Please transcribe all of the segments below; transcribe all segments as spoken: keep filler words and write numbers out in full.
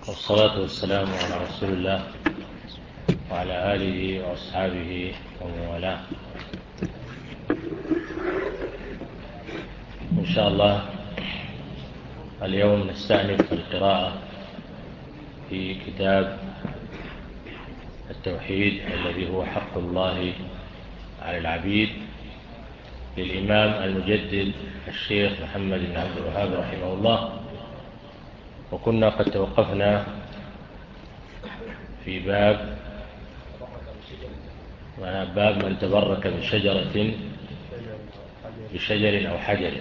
والصلاة والسلام على رسول الله وعلى آله وأصحابه ومن والاه. إن شاء الله اليوم نستأنف القراءة في كتاب التوحيد الذي هو حق الله على العبيد للإمام المجدد الشيخ محمد بن عبد الوهاب رحمه الله. وكنا قد توقفنا في باب باب من تبرك بشجرة بشجر أو حجر،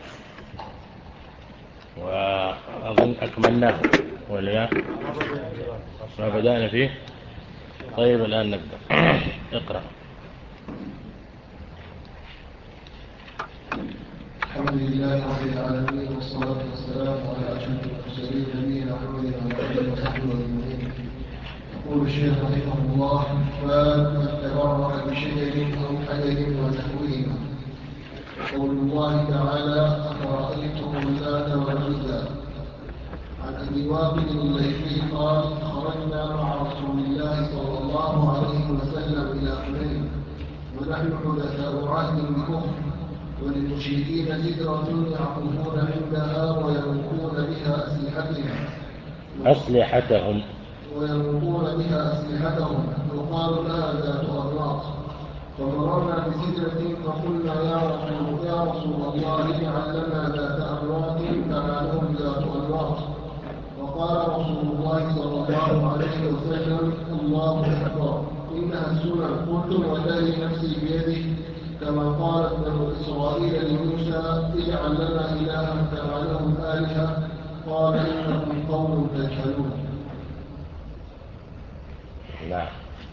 وأظن أكملناه ولا لا؟ ما بدأنا فيه؟ طيب الآن نبدأ. اقرأ. الحمد لله رب العالمين والصلاة والسلام على أشرف المرسلين نبينا محمد وعلى آله وصحبه أجمعين. يقول الشيخ رحمه الله: باب من تبرك بشجر أو حجر ونحوهما. قول الله تعالى: أفرأيتم اللات والعزى. عن أبي واقد الليثي قال: خرجنا مع رسول الله صلى الله عليه وسلم إلى حنين ونحن حدثاء عهد بكفر، وللمشركين سدرة يعقفون عندها ويلقون بها أسلحتهم أسلحتهم ويلقون بها أسلحتهم يقال لها ذات أنواط. فمررنا بسدرة فقلنا: يا رسول يا رسول الله اجعل لنا ذات أنواط كما لهم ذات أنواط. وقال رسول الله صلى الله عليه وسلم: الله أكبر، إنها السنن. قلت: والذي نفسي بيده، كما قالت بنو إسرائيل لموسى: اجعل لنا إلها كما لهم آلهة. قال: إنكم قوم تجهلون. نعم.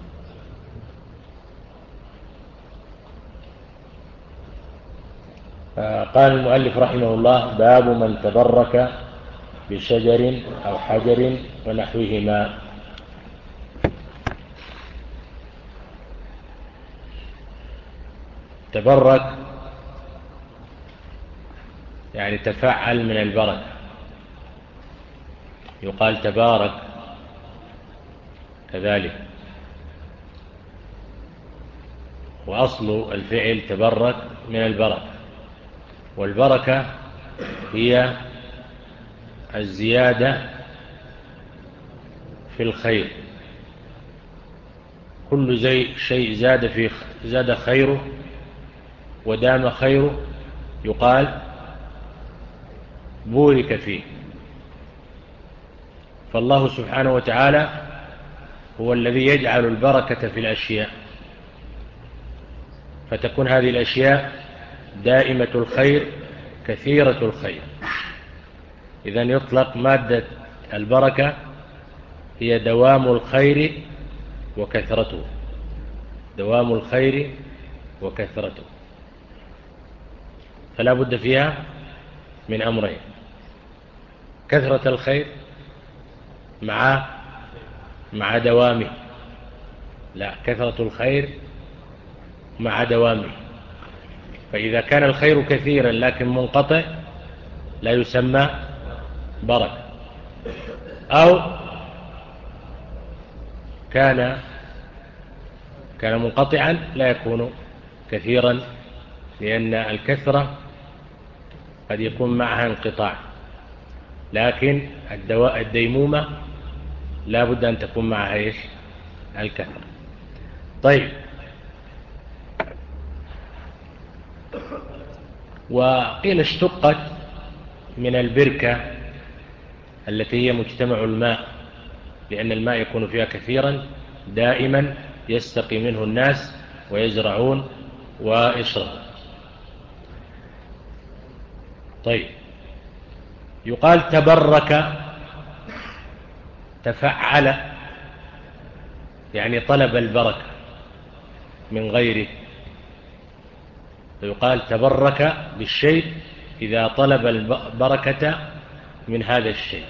قال المؤلف رحمه الله: باب من تبرك بشجر أو حجر ونحوهما. تبرك يعني تفعل من البركة، يقال تبارك كذلك، وأصل الفعل تبرك من البركة، والبركة هي الزيادة في الخير. كل زي شيء زاد في زاد خيره ودام خيره يقال بورك فيه. فالله سبحانه وتعالى هو الذي يجعل البركة في الأشياء، فتكون هذه الأشياء دائمة الخير كثيرة الخير. إذن يطلق مادة البركة هي دوام الخير وكثرته، دوام الخير وكثرته. فلا بد فيها من أمرين: كثرة الخير مع مع دوامه، لا، كثرة الخير مع دوامه. فإذا كان الخير كثيرا لكن منقطع لا يسمى بركة، أو كان كان منقطعا لا يكون كثيرا، لأن الكثرة قد يكون معها انقطاع، لكن الدواء الديمومة لا بد أن تكون معها إيش؟ الكثرة. طيب، وقيل اشتقت من البركة التي هي مجتمع الماء، لأن الماء يكون فيها كثيرا دائما يستقي منه الناس ويزرعون ويشربون. طيب، يقال تبرك تفعل، يعني طلب البركة من غيره، فيقال تبرك بالشيء إذا طلب البركة من هذا الشيء.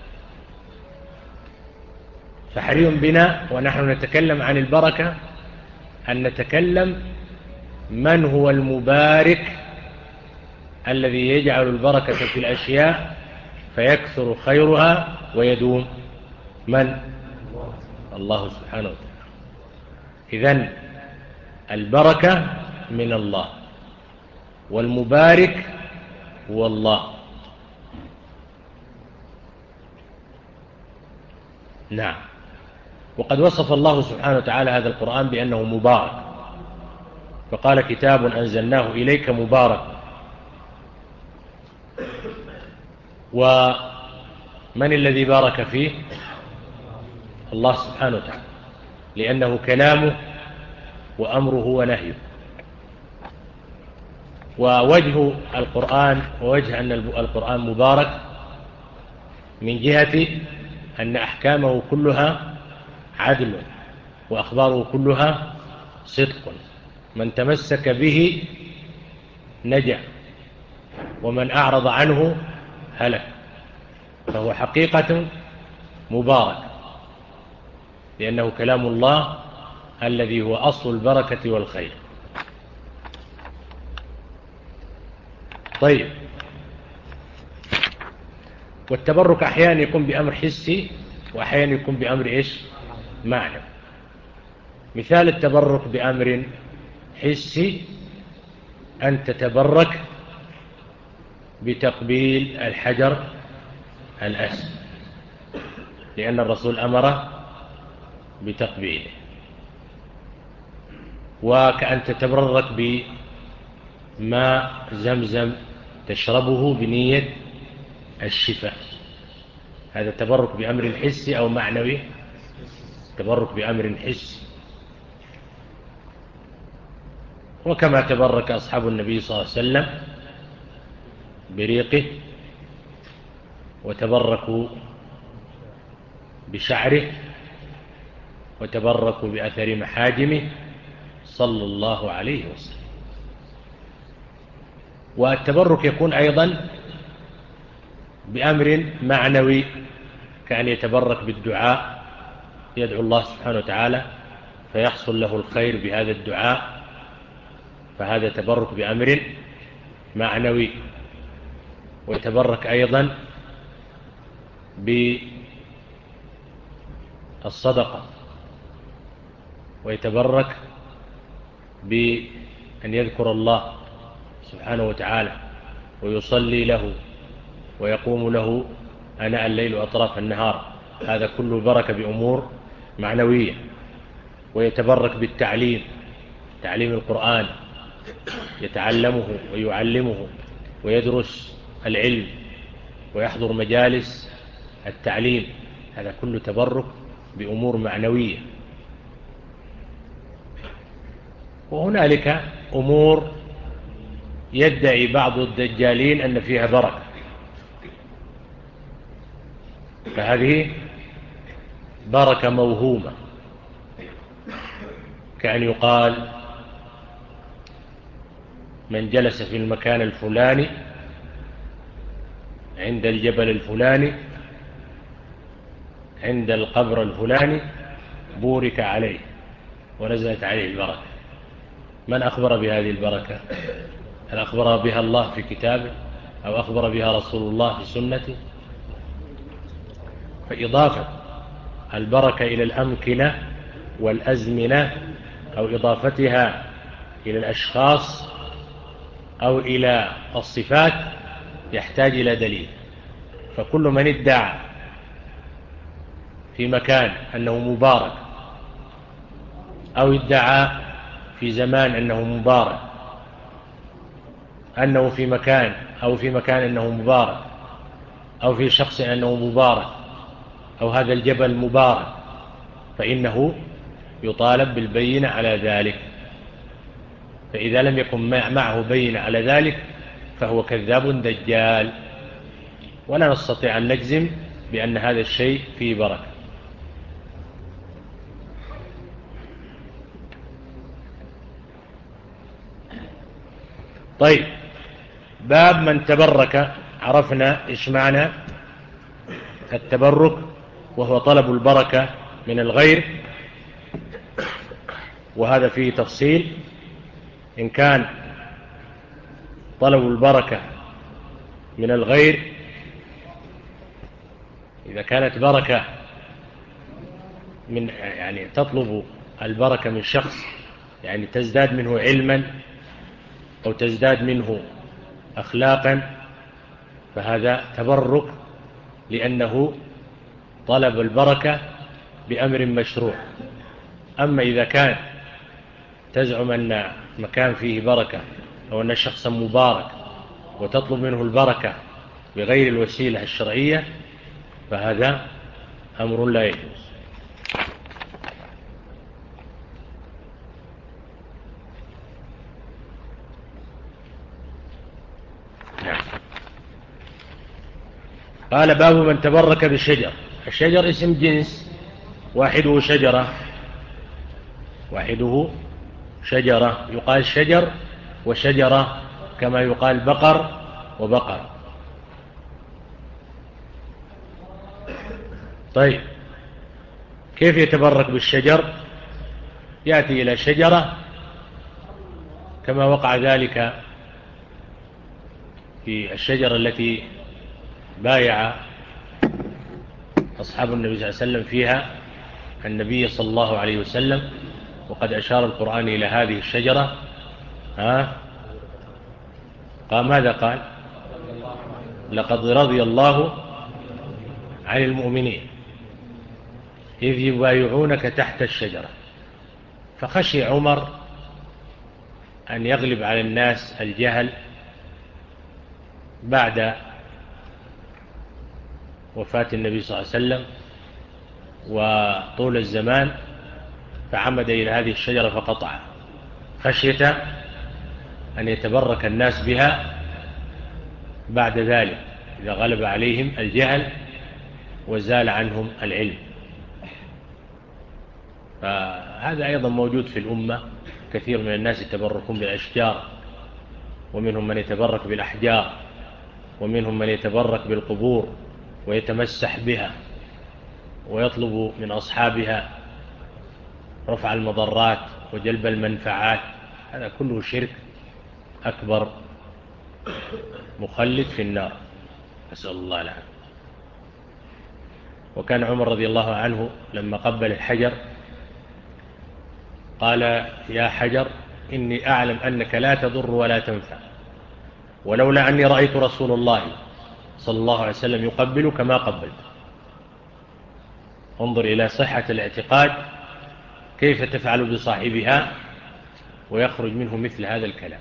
فحري بنا ونحن نتكلم عن البركة أن نتكلم من هو المبارك الذي يجعل البركة في الأشياء فيكثر خيرها ويدوم. من؟ الله سبحانه وتعالى. إذن البركة من الله، والمبارك هو الله. نعم. وقد وصف الله سبحانه وتعالى هذا القرآن بأنه مبارك، فقال كتاب أنزلناه إليك مبارك. ومن الذي بارك فيه؟ الله سبحانه وتعالى، لأنه كلامه وأمره ونهيه. ووجه القرآن ووجه أن القرآن مبارك من جهة أن أحكامه كلها عدل، وأخباره كلها صدق. من تمسك به نجا، ومن أعرض عنه هلك. فهو حقيقة مبارك، لأنه كلام الله الذي هو أصل البركة والخير. طيب، والتبرك أحيانا يكون بأمر حسي، وأحيانا يكون بأمر إيش؟ معنى. مثال التبرك بأمر حسي أن تتبرك بتقبيل الحجر الأسود، لأن الرسول أمر بتقبيله. وكأن تتبرك بماء زمزم تشربه بنية الشفاء، هذا تبرك بأمر حسي أو معنوي؟ تبرك بأمر حسي. وكما تبرك أصحاب النبي صلى الله عليه وسلم بريقه، وتبركوا بشعره، وتبركوا بأثر محاجمه صلى الله عليه وسلم. والتبرك يكون أيضا بأمر معنوي، كأن يتبرك بالدعاء، يدعو الله سبحانه وتعالى فيحصل له الخير بهذا الدعاء، فهذا تبرك بأمر معنوي. ويتبرك أيضا بالصدقة، ويتبرك بأن يذكر الله سبحانه وتعالى ويصلي له ويقوم له أناء الليل وأطراف النهار، هذا كله بركة بأمور معنوية. ويتبرك بالتعليم، تعليم القرآن، يتعلمه ويعلمه ويدرس العلم ويحضر مجالس التعليم، هذا كله تبرك بأمور معنوية. وهنالك أمور يدعي بعض الدجالين أن فيها بركة، فهذه بركة موهومة، كأن يقال من جلس في المكان الفلاني عند الجبل الفلاني عند القبر الفلاني بورك عليه ونزلت عليه البركة. من أخبر بهذه البركة؟ هل أخبر بها الله في كتابه أو أخبر بها رسول الله في سنته؟ فإضافة البركة إلى الأمكنة والأزمنة، أو إضافتها إلى الأشخاص أو إلى الصفات، يحتاج إلى دليل. فكل من ادعى في مكان أنه مبارك، أو ادعى في زمان أنه مبارك، أنه في مكان أو في مكان أنه مبارك، أو في شخص أنه مبارك، أو هذا الجبل مبارك، فإنه يطالب بالبينة على ذلك. فإذا لم يكن معه بينة على ذلك فهو كذاب دجال، ولا نستطيع أن نجزم بأن هذا الشيء فيه بركة. طيب، باب من تبرك. عرفنا إيش معنى التبرك، وهو طلب البركة من الغير، وهذا فيه تفصيل. إن كان طلب البركة من الغير، إذا كانت بركة من يعني تطلب البركة من شخص، يعني تزداد منه علما أو تزداد منه أخلاقا، فهذا تبرك لأنه طلب البركة بأمر مشروع. أما إذا كان تزعم أن مكان فيه بركة أو أن شخصا مبارك وتطلب منه البركة بغير الوسيلة الشرعية، فهذا أمر لا يجوز. قال باب من تبرك بالشجر. الشجر اسم جنس، واحده شجرة، واحده شجرة، يقال شجر وشجرة كما يقال بقر وبقر. طيب، كيف يتبرك بالشجر؟ يأتي إلى شجرة كما وقع ذلك في الشجرة التي بايع أصحاب النبي صلى الله عليه وسلم فيها النبي صلى الله عليه وسلم، وقد أشار القرآن إلى هذه الشجرة. ها؟ قال ماذا قال؟ لقد رضي الله عن المؤمنين إذ يبايعونك تحت الشجرة. فخشي عمر أن يغلب على الناس الجهل بعد وفاة النبي صلى الله عليه وسلم وطول الزمان، فعمد إلى هذه الشجرة فقطعها خشية أن يتبرك الناس بها بعد ذلك إذا غلب عليهم الجهل وزال عنهم العلم. فهذا أيضا موجود في الأمة، كثير من الناس يتبركون بالأشجار، ومنهم من يتبرك بالأحجار، ومنهم من يتبرك بالقبور ويتمسح بها ويطلب من أصحابها رفع المضرات وجلب المنفعات. هذا كله شرك أكبر مخلد في النار، أسأل الله العافية. وكان عمر رضي الله عنه لما قبل الحجر قال يا حجر إني أعلم أنك لا تضر ولا تنفع، ولولا أني رأيت رسول الله صلى الله عليه وسلم يقبلك ما قبلت. انظر إلى صحة الاعتقاد، كيف تفعل بصاحبها ويخرج منه مثل هذا الكلام.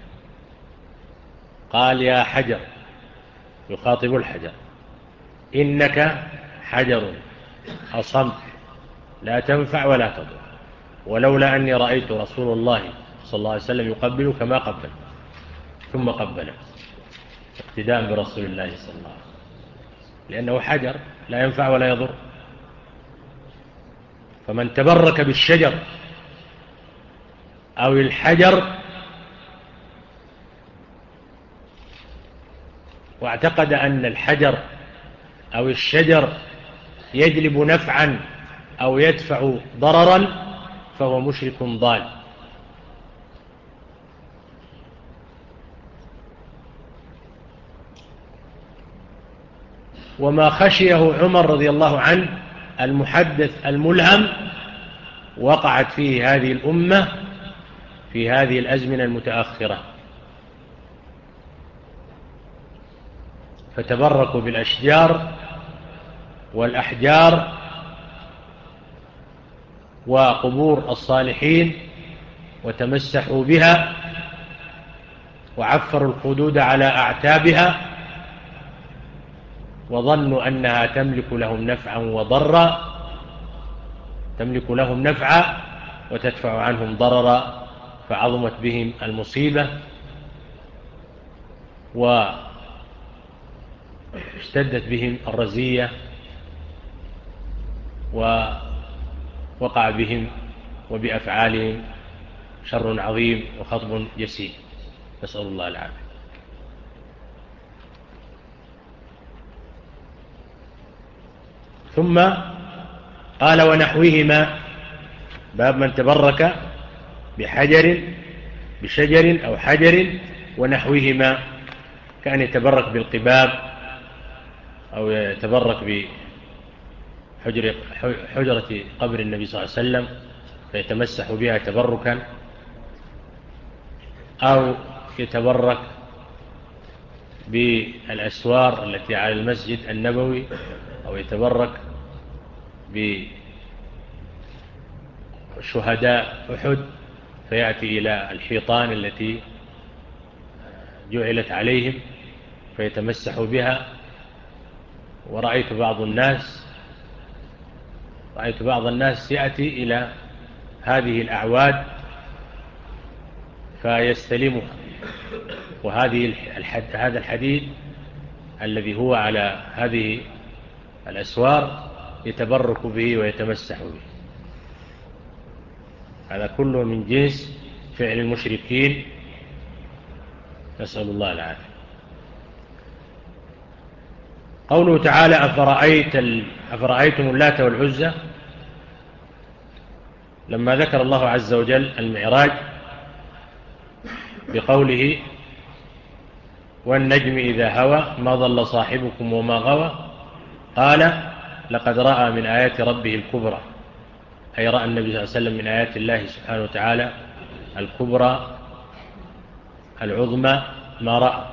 قال يا حجر، يخاطب الحجر، إنك حجر أصمت لا تنفع ولا تضر، ولولا أني رأيت رسول الله صلى الله عليه وسلم يقبلك ما قبل. ثم قبله اقتداء برسول الله صلى الله عليه وسلم، لأنه حجر لا ينفع ولا يضر. فمن تبرك بالشجر أو الحجر واعتقد أن الحجر أو الشجر يجلب نفعا أو يدفع ضررا فهو مشرك ضال. وما خشيه عمر رضي الله عنه المحدث الملهم وقعت فيه هذه الأمة في هذه الأزمنة المتأخرة، فتبركوا بالأشجار والأحجار وقبور الصالحين وتمسحوا بها وعفروا الخدود على أعتابها وظنوا أنها تملك لهم نفعا وضرا، تملك لهم نفعا وتدفع عنهم ضررا، فعظمت بهم المصيبة واشتدت بهم الرزية ووقع بهم وبأفعالهم شر عظيم وخطب جسيم، نسأل الله العافية. ثم قال ونحوهما، باب من تبرك بحجر بشجر أو حجر ونحوهما، كان يتبرك بالقباب أو يتبرك حجرة قبر النبي صلى الله عليه وسلم فيتمسح بها تبركا، أو يتبرك بالأسوار التي على المسجد النبوي، أو يتبرك بشهداء أحد فيأتي إلى الحيطان التي جعلت عليهم فيتمسح بها. ورأيت بعض الناس رأيت بعض الناس يأتي إلى هذه الأعواد فيستلمها، وهذه الحد هذا الحديد الذي هو على هذه الأسوار يتبرك به ويتمسح به. هذا كله من جنس فعل المشركين، نسأل الله العافية. قوله تعالى أفرأيت أفرأيتم اللات والعزى، لما ذكر الله عز وجل المعراج بقوله والنجم إذا هوى ما ضل صاحبكم وما غوى، قال لقد رأى من آيات ربه الكبرى، أي رأى النبي صلى الله عليه وسلم من آيات الله سبحانه وتعالى الكبرى العظمى ما رأى.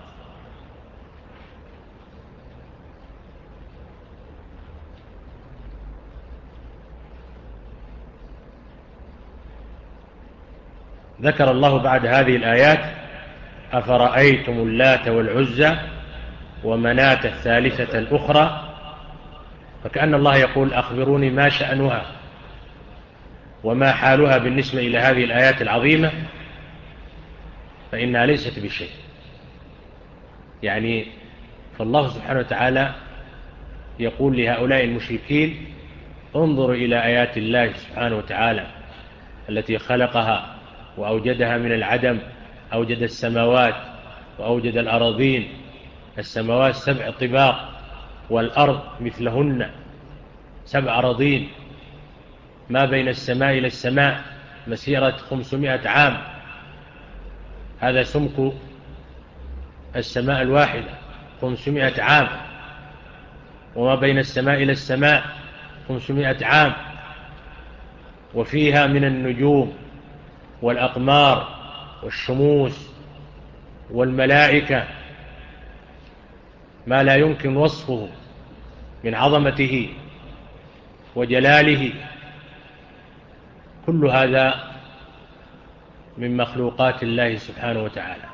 ذكر الله بعد هذه الآيات أفرأيتم اللات والعزى ومناة الثالثة الأخرى، فكأن الله يقول أخبروني ما شأنها وما حالها بالنسبة إلى هذه الآيات العظيمة، فإنها ليست بشيء. يعني فالله سبحانه وتعالى يقول لهؤلاء المشركين انظروا إلى آيات الله سبحانه وتعالى التي خلقها وأوجدها من العدم، أوجد السماوات وأوجد الأراضين، السماوات سبع طباق والأرض مثلهن سبع أراضين، ما بين السماء إلى السماء مسيرة خمسمائة عام، هذا سمك السماء الواحدة خمسمائة عام، وما بين السماء إلى السماء خمسمائة عام، وفيها من النجوم والأقمار والشموس والملائكة ما لا يمكن وصفه من عظمته وجلاله، كل هذا من مخلوقات الله سبحانه وتعالى.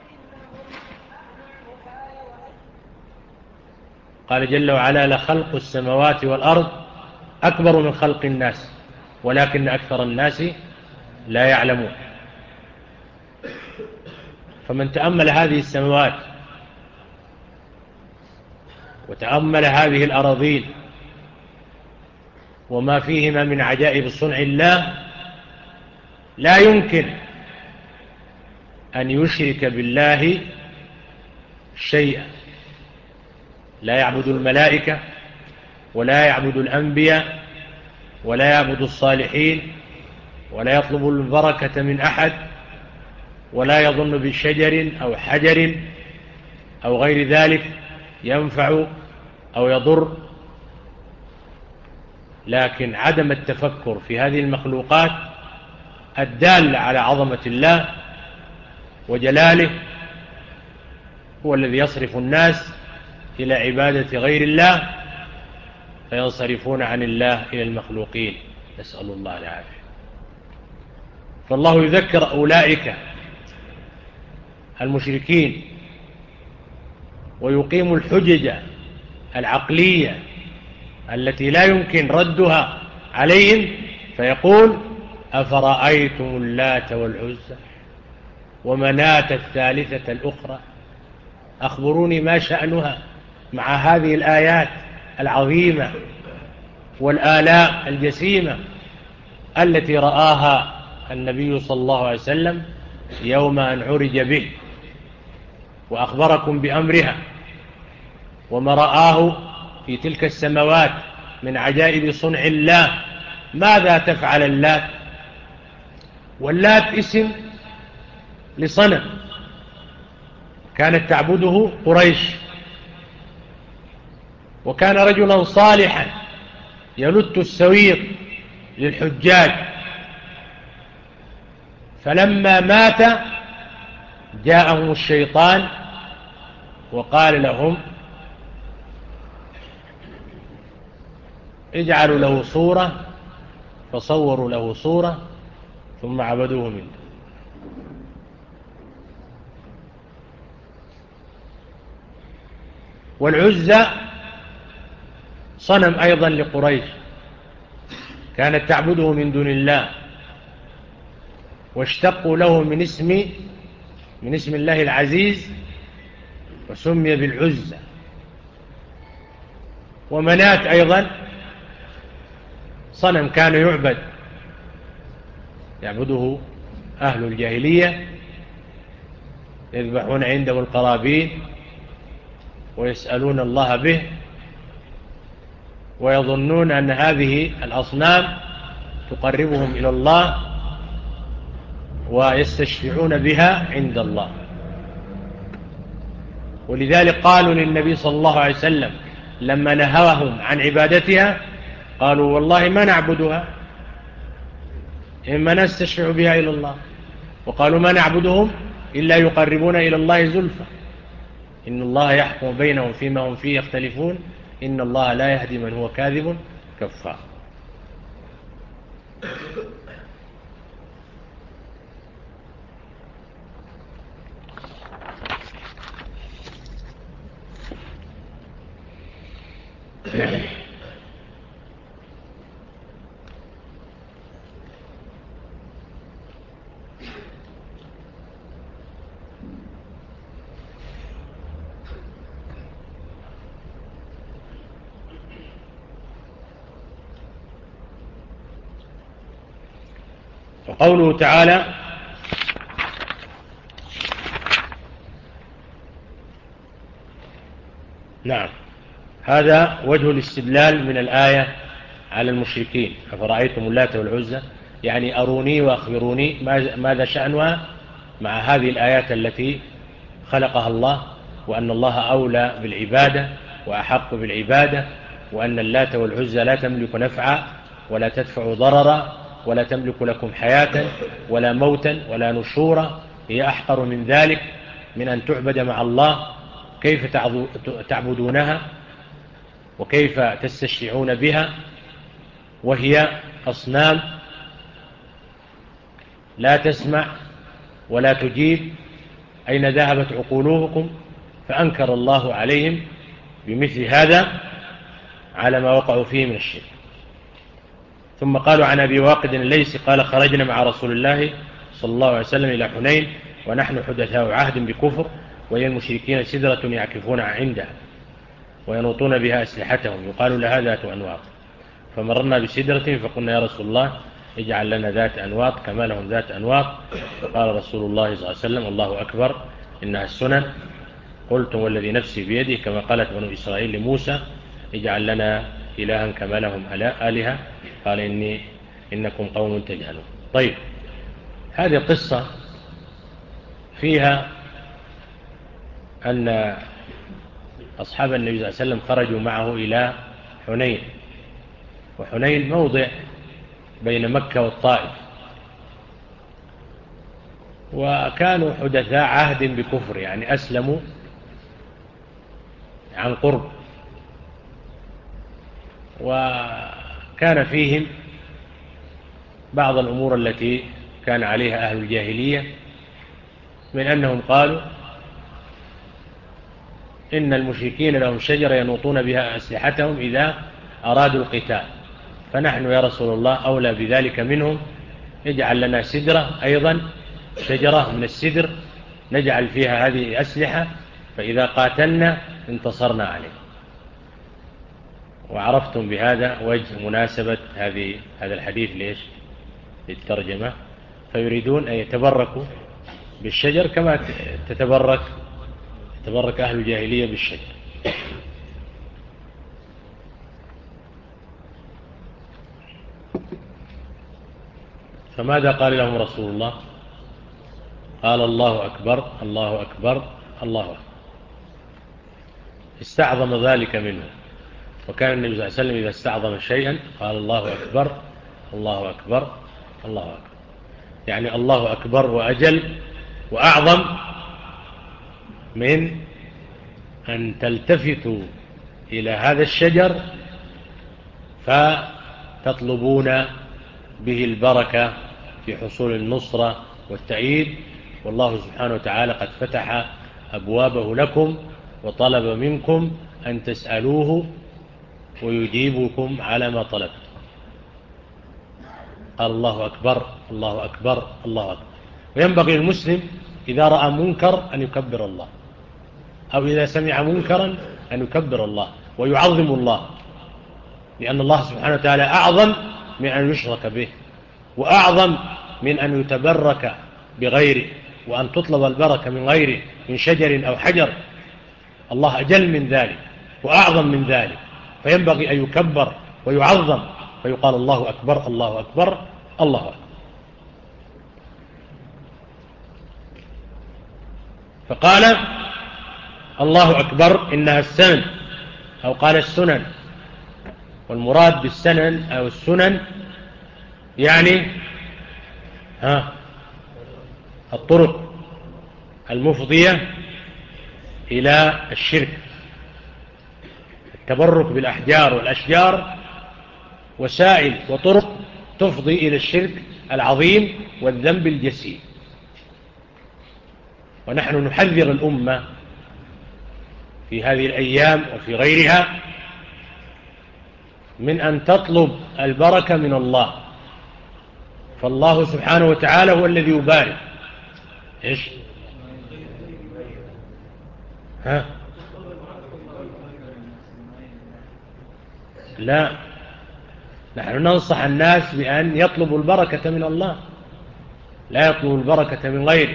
قال جل وعلا لخلق السماوات والأرض أكبر من خلق الناس ولكن أكثر الناس لا يعلمون. فمن تأمل هذه السماوات وتأمل هذه الأراضين وما فيهما من عجائب صنع الله لا يمكن أن يشرك بالله شيئا، لا يعبد الملائكة ولا يعبد الأنبياء ولا يعبد الصالحين ولا يطلب البركة من أحد ولا يظن بشجر أو حجر أو غير ذلك ينفع أو يضر. لكن عدم التفكر في هذه المخلوقات الدالة على عظمة الله وجلاله هو الذي يصرف الناس إلى عبادة غير الله فينصرفون عن الله إلى المخلوقين، نسأل الله العافية. فالله يذكر أولئك المشركين ويقيم الحجج العقلية التي لا يمكن ردها عليهم، فيقول أفرأيتم اللات والعزى ومناة الثالثة الأخرى أخبروني ما شأنها مع هذه الآيات العظيمة والآلاء الجسيمة التي رآها النبي صلى الله عليه وسلم يوم أن عرج به، وأخبركم بأمرها وما رآه في تلك السماوات من عجائب صنع الله. ماذا تفعل اللات؟ واللات اسم لصنم كانت تعبده قريش، وكان رجلا صالحا يلت السويق للحجاج، فلما مات جاءهم الشيطان وقال لهم اجعلوا له صورة، فصوروا له صورة ثم عبدوه منه. والعزى صنم أيضا لقريش كانت تعبده من دون الله، واشتقوا له من اسم من اسم الله العزيز وسمي بالعزى. ومنات أيضا صنم كان يعبد يعبده أهل الجاهلية، يذبحون عنده القرابين ويسألون الله به، ويظنون أن هذه الأصنام تقربهم إلى الله ويستشفعون بها عند الله. ولذلك قالوا للنبي صلى الله عليه وسلم لما نهاهم عن عبادتها، قالوا والله ما نعبدها إما نستشفع بها إلى الله، وقالوا ما نعبدهم إلا يقربون إلى الله زلفى، إن الله يحكم بينهم فيما هم فيه يختلفون، إن الله لا يهدي من هو كاذب كفار. وقوله تعالى نعم، هذا وجه الاستدلال من الآية على المشركين. أفرأيتم اللات والعزى، يعني أروني وأخبروني ماذا شأنها مع هذه الآيات التي خلقها الله، وأن الله أولى بالعبادة وأحق بالعبادة، وأن اللات والعزى لا تملك نفعا ولا تدفع ضررا ولا تملك لكم حياة ولا موتا ولا نشورا، هي أحقر من ذلك من أن تعبد مع الله. كيف تعبدونها وكيف تستشفعون بها وهي أصنام لا تسمع ولا تجيب؟ أين ذهبت عقولكم؟ فأنكر الله عليهم بمثل هذا على ما وقعوا فيه من الشرك. ثم قالوا عن أبي واقد الليثي قال خرجنا مع رسول الله صلى الله عليه وسلم إلى حنين ونحن حدثاء عهد بكفر، وهي المشركين سدرة يعكفون عندها وينوطون بها أسلحتهم يقال لها ذات أنواط، فمررنا بسدرة فقلنا يا رسول الله اجعل لنا ذات أنواط كما لهم ذات أنواط، فقال رسول الله صلى الله عليه وسلم الله أكبر إنها السنن. قلتم والذي نفسي بيده كما قالت بنو إسرائيل لموسى اجعل لنا إلها كما لهم آلهة، قال إني إنكم قوم تجهلون. طيب، هذه القصة فيها أن أصحاب النبي صلى الله عليه وسلم خرجوا معه إلى حنين، وحنين موضع بين مكة والطائف، وكانوا حدثاء عهد بكفر، يعني أسلموا عن قرب، وكان فيهم بعض الأمور التي كان عليها أهل الجاهلية، من أنهم قالوا إن المشركين لهم شجرة ينوطون بها أسلحتهم إذا أرادوا القتال، فنحن يا رسول الله أولى بذلك منهم، اجعل لنا سدرة أيضا شجرة من السدر نجعل فيها هذه الأسلحة، فإذا قاتلنا انتصرنا عليه. وعرفتم بهذا وجه مناسبة هذه هذا الحديث ليش للترجمة، فيريدون أن يتبركوا بالشجر كما تتبرك تبرك أهل الجاهلية بالشجر. فماذا قال لهم رسول الله؟ قال الله أكبر الله أكبر الله أكبر، استعظم ذلك منه. وكان النبي صلى الله عليه وسلم إذا استعظم شيئا قال الله أكبر الله أكبر الله أكبر، يعني الله أكبر وأجل وأعظم من أن تلتفتوا إلى هذا الشجر فتطلبون به البركة في حصول النصرة والتأييد، والله سبحانه وتعالى قد فتح أبوابه لكم وطلب منكم أن تسألوه ويجيبكم على ما طلبتم. قال الله أكبر الله أكبر الله أكبر. وينبغي للمسلم إذا رأى منكر أن يكبر الله، أو إذا سمع منكرا أن يكبر الله ويعظم الله، لأن الله سبحانه وتعالى أعظم من أن يشرك به، وأعظم من أن يتبرك بغيره، وأن تطلب البركة من غيره من شجر أو حجر. الله أجل من ذلك وأعظم من ذلك، فينبغي أن يكبر ويعظم، فيقال الله أكبر الله أكبر الله أكبر. فقال الله أكبر إنها السنن، أو قال السنن، والمراد بالسنن أو السنن يعني ها الطرق المفضية إلى الشرك. التبرك بالأحجار والأشجار وسائل وطرق تفضي إلى الشرك العظيم والذنب الجسيم. ونحن نحذر الأمة في هذه الأيام وفي غيرها من أن تطلب البركة من الله، فالله سبحانه وتعالى هو الذي يبارك. إيش ها لا، نحن ننصح الناس بأن يطلبوا البركة من الله، لا يطلبوا البركة من غيره،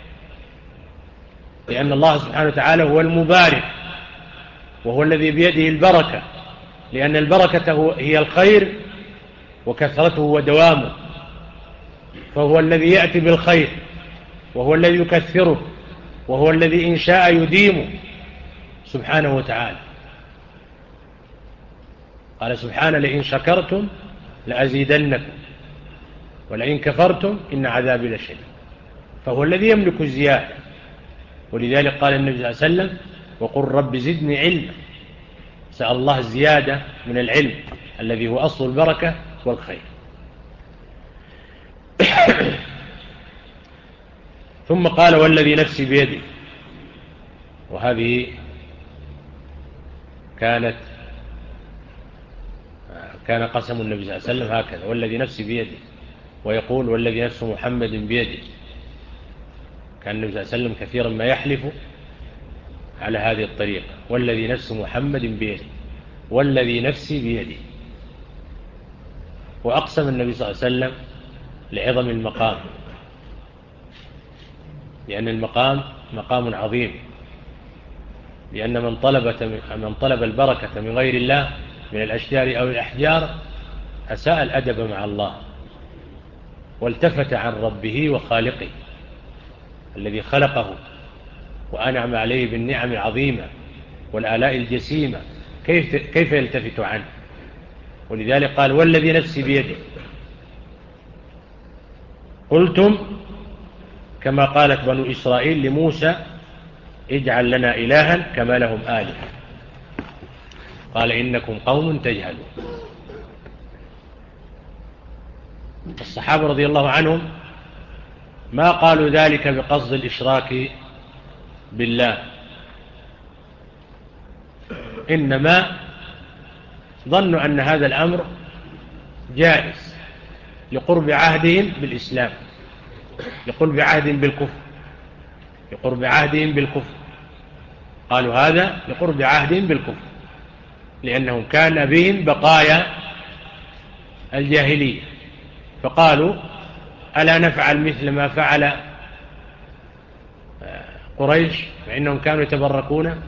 لأن الله سبحانه وتعالى هو المبارك وهو الذي بيده البركة، لأن البركة هي الخير وكثرته ودوامه، فهو الذي يأتي بالخير وهو الذي يكثره وهو الذي إن شاء يديمه سبحانه وتعالى. قال سبحانه لئن شكرتم لأزيدنكم ولئن كفرتم إن عذابي لشديد، فهو الذي يملك الزيادة. ولذلك قال النبي صلى الله عليه وسلم وقل رب زدني علما، سأل الله الزيادة من العلم الذي هو أصل البركة والخير. ثم قال والذي نفسي بيده، وهذه كانت كان قسم النبي صلى الله عليه وسلم هكذا والذي نفسي بيده، ويقول والذي نفس محمد بيده. كان النبي صلى الله عليه وسلم كثيرا ما يحلف على هذه الطريقة والذي نفس محمد بيده والذي نفسي بيده. وأقسم النبي صلى الله عليه وسلم لعظم المقام، لأن المقام مقام عظيم، لأن من طلب من طلب البركة من غير الله من الأشجار أو الأحجار أساء الأدب مع الله والتفت عن ربه وخالقه الذي خلقه وأنعم عليه بالنعم العظيمة والآلاء الجسيمة، كيف كيف يلتفت عنه؟ ولذلك قال والذي نفسي بيده قلتم كما قالت بنو إسرائيل لموسى اجعل لنا إلها كما لهم آلهة قال إنكم قوم تجهلون. الصحابة رضي الله عنهم ما قالوا ذلك بقصد الإشراك بالله، إنما ظنوا أن هذا الأمر جائز لقرب عهدهم بالإسلام، لقرب عهدهم بالكفر، لقرب عهدهم بالكفر قالوا هذا لقرب عهدهم بالكفر، لأنهم كان بهم بقايا الجاهلية، فقالوا ألا نفعل مثل ما فعل قريش، فإنهم كانوا يتبركون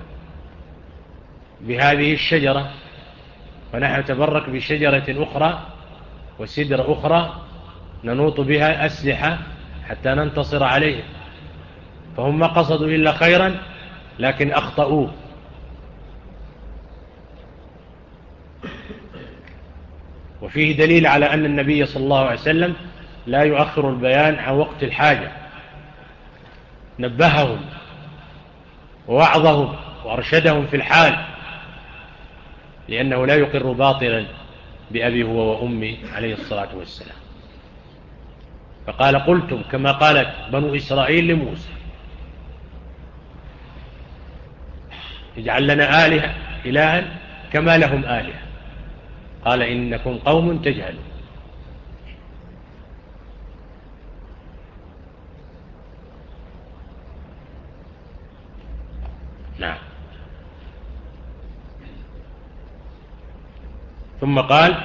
بهذه الشجرة ونحن نتبرك بشجرة أخرى وسدر أخرى ننوط بها أسلحة حتى ننتصر عليه. فهم ما قصدوا إلا خيرا لكن أخطأوا. وفيه دليل على أن النبي صلى الله عليه وسلم لا يؤخر البيان عن وقت الحاجة، نبههم ووعظهم وأرشدهم في الحال، لأنه لا يقر باطلا بأبي هو وأمي عليه الصلاة والسلام. فقال قلتم كما قالت بنو إسرائيل لموسى اجعل لنا آلهة إلها كما لهم آلهة، قال إنكم قوم تجهلون. نعم. ثم قال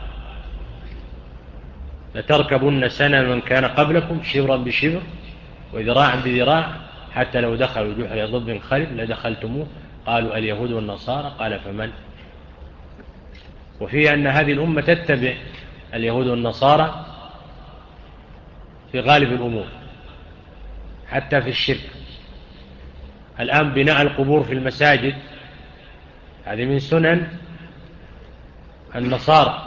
لتركبن سنن من كان قبلكم شبرا بشبر وذراعا بذراع حتى لو دخلوا جحر ضب خلف لدخلتموه قالوا اليهود والنصارى قال فمن. وفيه أن هذه الأمة تتبع اليهود والنصارى في غالب الأمور حتى في الشرك. الآن بناء القبور في المساجد هذه من سنن النصارى،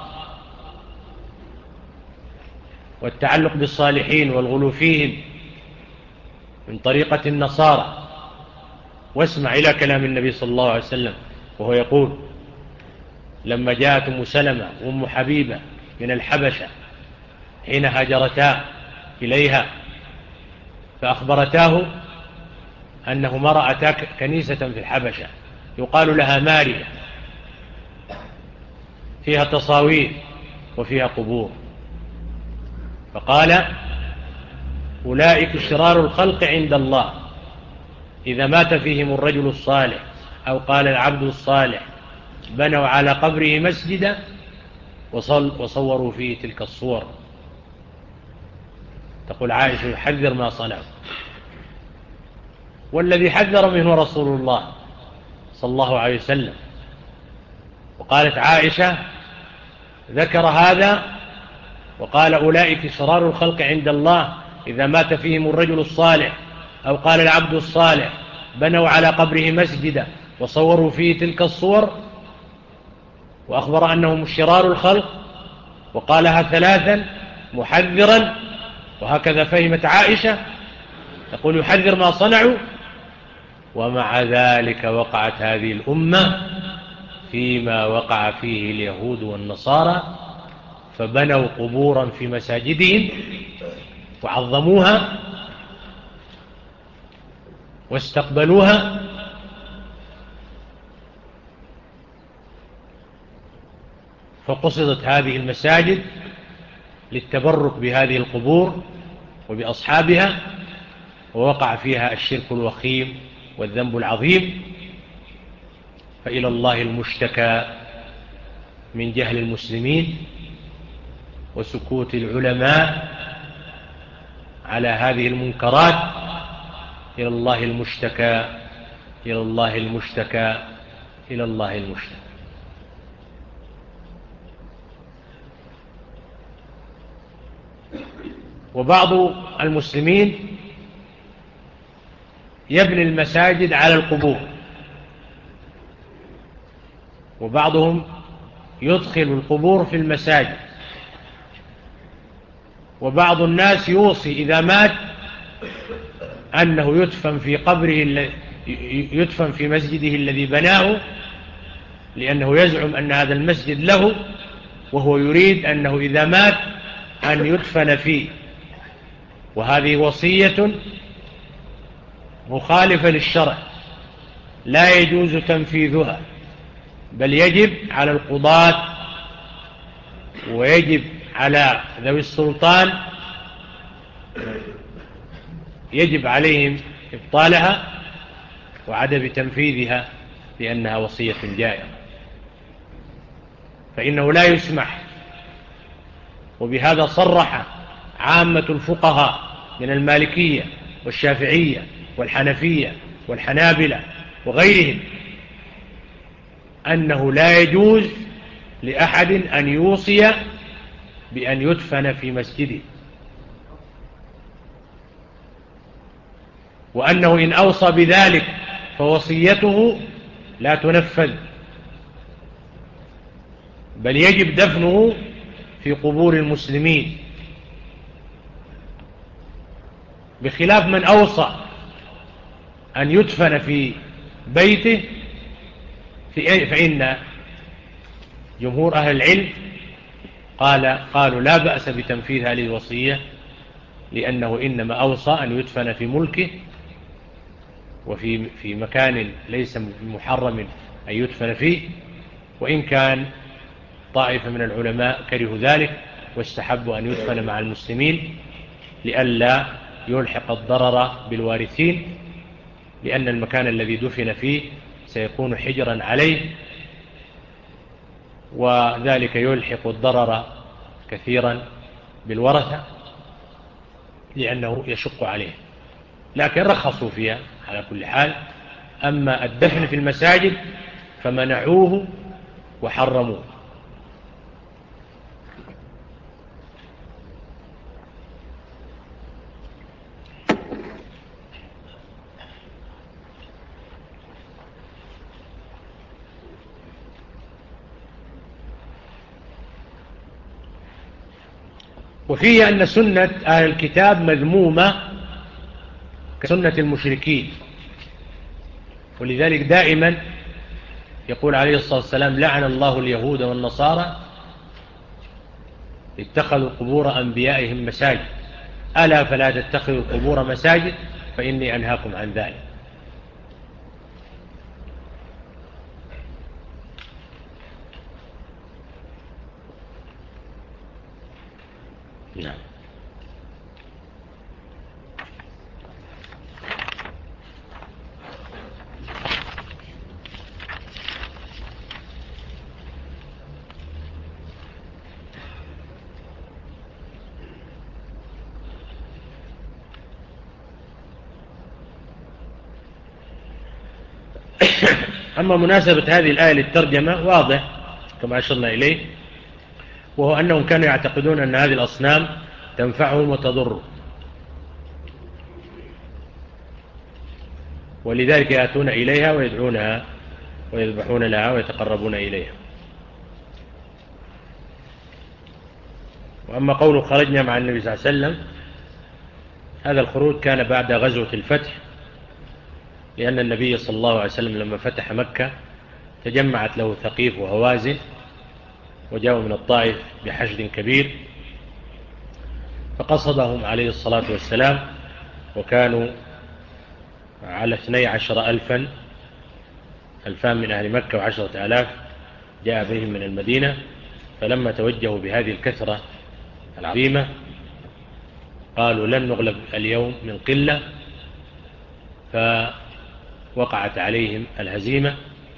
والتعلق بالصالحين والغلو فيهم من طريقة النصارى. واسمع إلى كلام النبي صلى الله عليه وسلم وهو يقول لما جاءت أم سلمة وأم حبيبة من الحبشة حين هاجرتا إليها فأخبرتاه أنهما رأتا كنيسة في الحبشة يقال لها ماريا فيها تصاوير وفيها قبور، فقال أولئك شرار الخلق عند الله إذا مات فيهم الرجل الصالح أو قال العبد الصالح بنوا على قبره مسجدا وصوروا فيه تلك الصور. تقول عائشة يحذر ما صنعوا، والذي حذر منه رسول الله صلى الله عليه وسلم. وقالت عائشة ذكر هذا وقال أولئك شرار الخلق عند الله إذا مات فيهم الرجل الصالح أو قال العبد الصالح بنوا على قبره مسجدا وصوروا فيه تلك الصور، وأخبر أنهم شرار الخلق، وقالها ثلاثا محذرا. وهكذا فهمت عائشة تقول يحذر ما صنعوا، ومع ذلك وقعت هذه الأمة فيما وقع فيه اليهود والنصارى، فبنوا قبورا في مساجدهم وعظموها واستقبلوها، فقصدت هذه المساجد للتبرك بهذه القبور وبأصحابها، ووقع فيها الشرك الوخيم والذنب العظيم. فإلى الله المشتكى من جهل المسلمين وسكوت العلماء على هذه المنكرات. إلى الله المشتكى، إلى الله المشتكى، إلى الله المشتكى. وبعض المسلمين يبني المساجد على القبور، وبعضهم يدخل القبور في المساجد، وبعض الناس يوصي إذا مات أنه يدفن في قبره، يدفن في مسجده الذي بناه، لأنه يزعم أن هذا المسجد له، وهو يريد أنه إذا مات أن يدفن فيه. وهذه وصية مخالفة للشرع لا يجوز تنفيذها، بل يجب على القضاة ويجب على ذوي السلطان، يجب عليهم إبطالها وعدم تنفيذها، لأنها وصية جائرة. فإنه لا يسمح، وبهذا صرح عامة الفقهاء من المالكية والشافعية والحنفية والحنابلة وغيرهم أنه لا يجوز لأحد أن يوصي بأن يدفن في مسجده، وأنه إن أوصى بذلك فوصيته لا تنفذ، بل يجب دفنه في قبور المسلمين، بخلاف من أوصى أن يدفن في بيته، فإن جمهور أهل العلم قال قالوا لا بأس بتنفيذ هذه الوصية، لأنه إنما أوصى أن يدفن في ملكه وفي في مكان ليس محرم أن يدفن فيه، وإن كان طائفة من العلماء كرهوا ذلك واستحبوا أن يدفن مع المسلمين لئلا يلحق الضرر بالوارثين، لأن المكان الذي دفن فيه سيكون حجرا عليه، وذلك يلحق الضرر كثيرا بالورثة لأنه يشق عليه، لكن رخصوا فيها على كل حال. أما الدفن في المساجد فمنعوه وحرموه. وفيه أن سنة أهل الكتاب مذمومة كسنة المشركين، ولذلك دائما يقول عليه الصلاة والسلام لعن الله اليهود والنصارى اتخذوا قبور أنبيائهم مساجد، ألا فلا تتخذوا القبور مساجد فإني أنهاكم عن ذلك. نعم. أما مناسبة هذه الآية للترجمة واضح كما أشرنا إليه، وهو أنهم كانوا يعتقدون أن هذه الأصنام تنفعهم وتضرهم، ولذلك يأتون إليها ويدعونها ويذبحون لها ويتقربون إليها. وأما قوله خرجنا مع النبي صلى الله عليه وسلم، هذا الخروج كان بعد غزوة الفتح، لأن النبي صلى الله عليه وسلم لما فتح مكة تجمعت له ثقيف وهوازن، وجاءوا من الطائف بحشد كبير، فقصدهم عليه الصلاة والسلام، وكانوا على اثني عشر ألفا ألفان من أهل مكة وعشرة آلاف جاء بهم من المدينة. فلما توجهوا بهذه الكثرة العظيمة قالوا لن نغلب اليوم من قلة، فوقعت عليهم الهزيمة.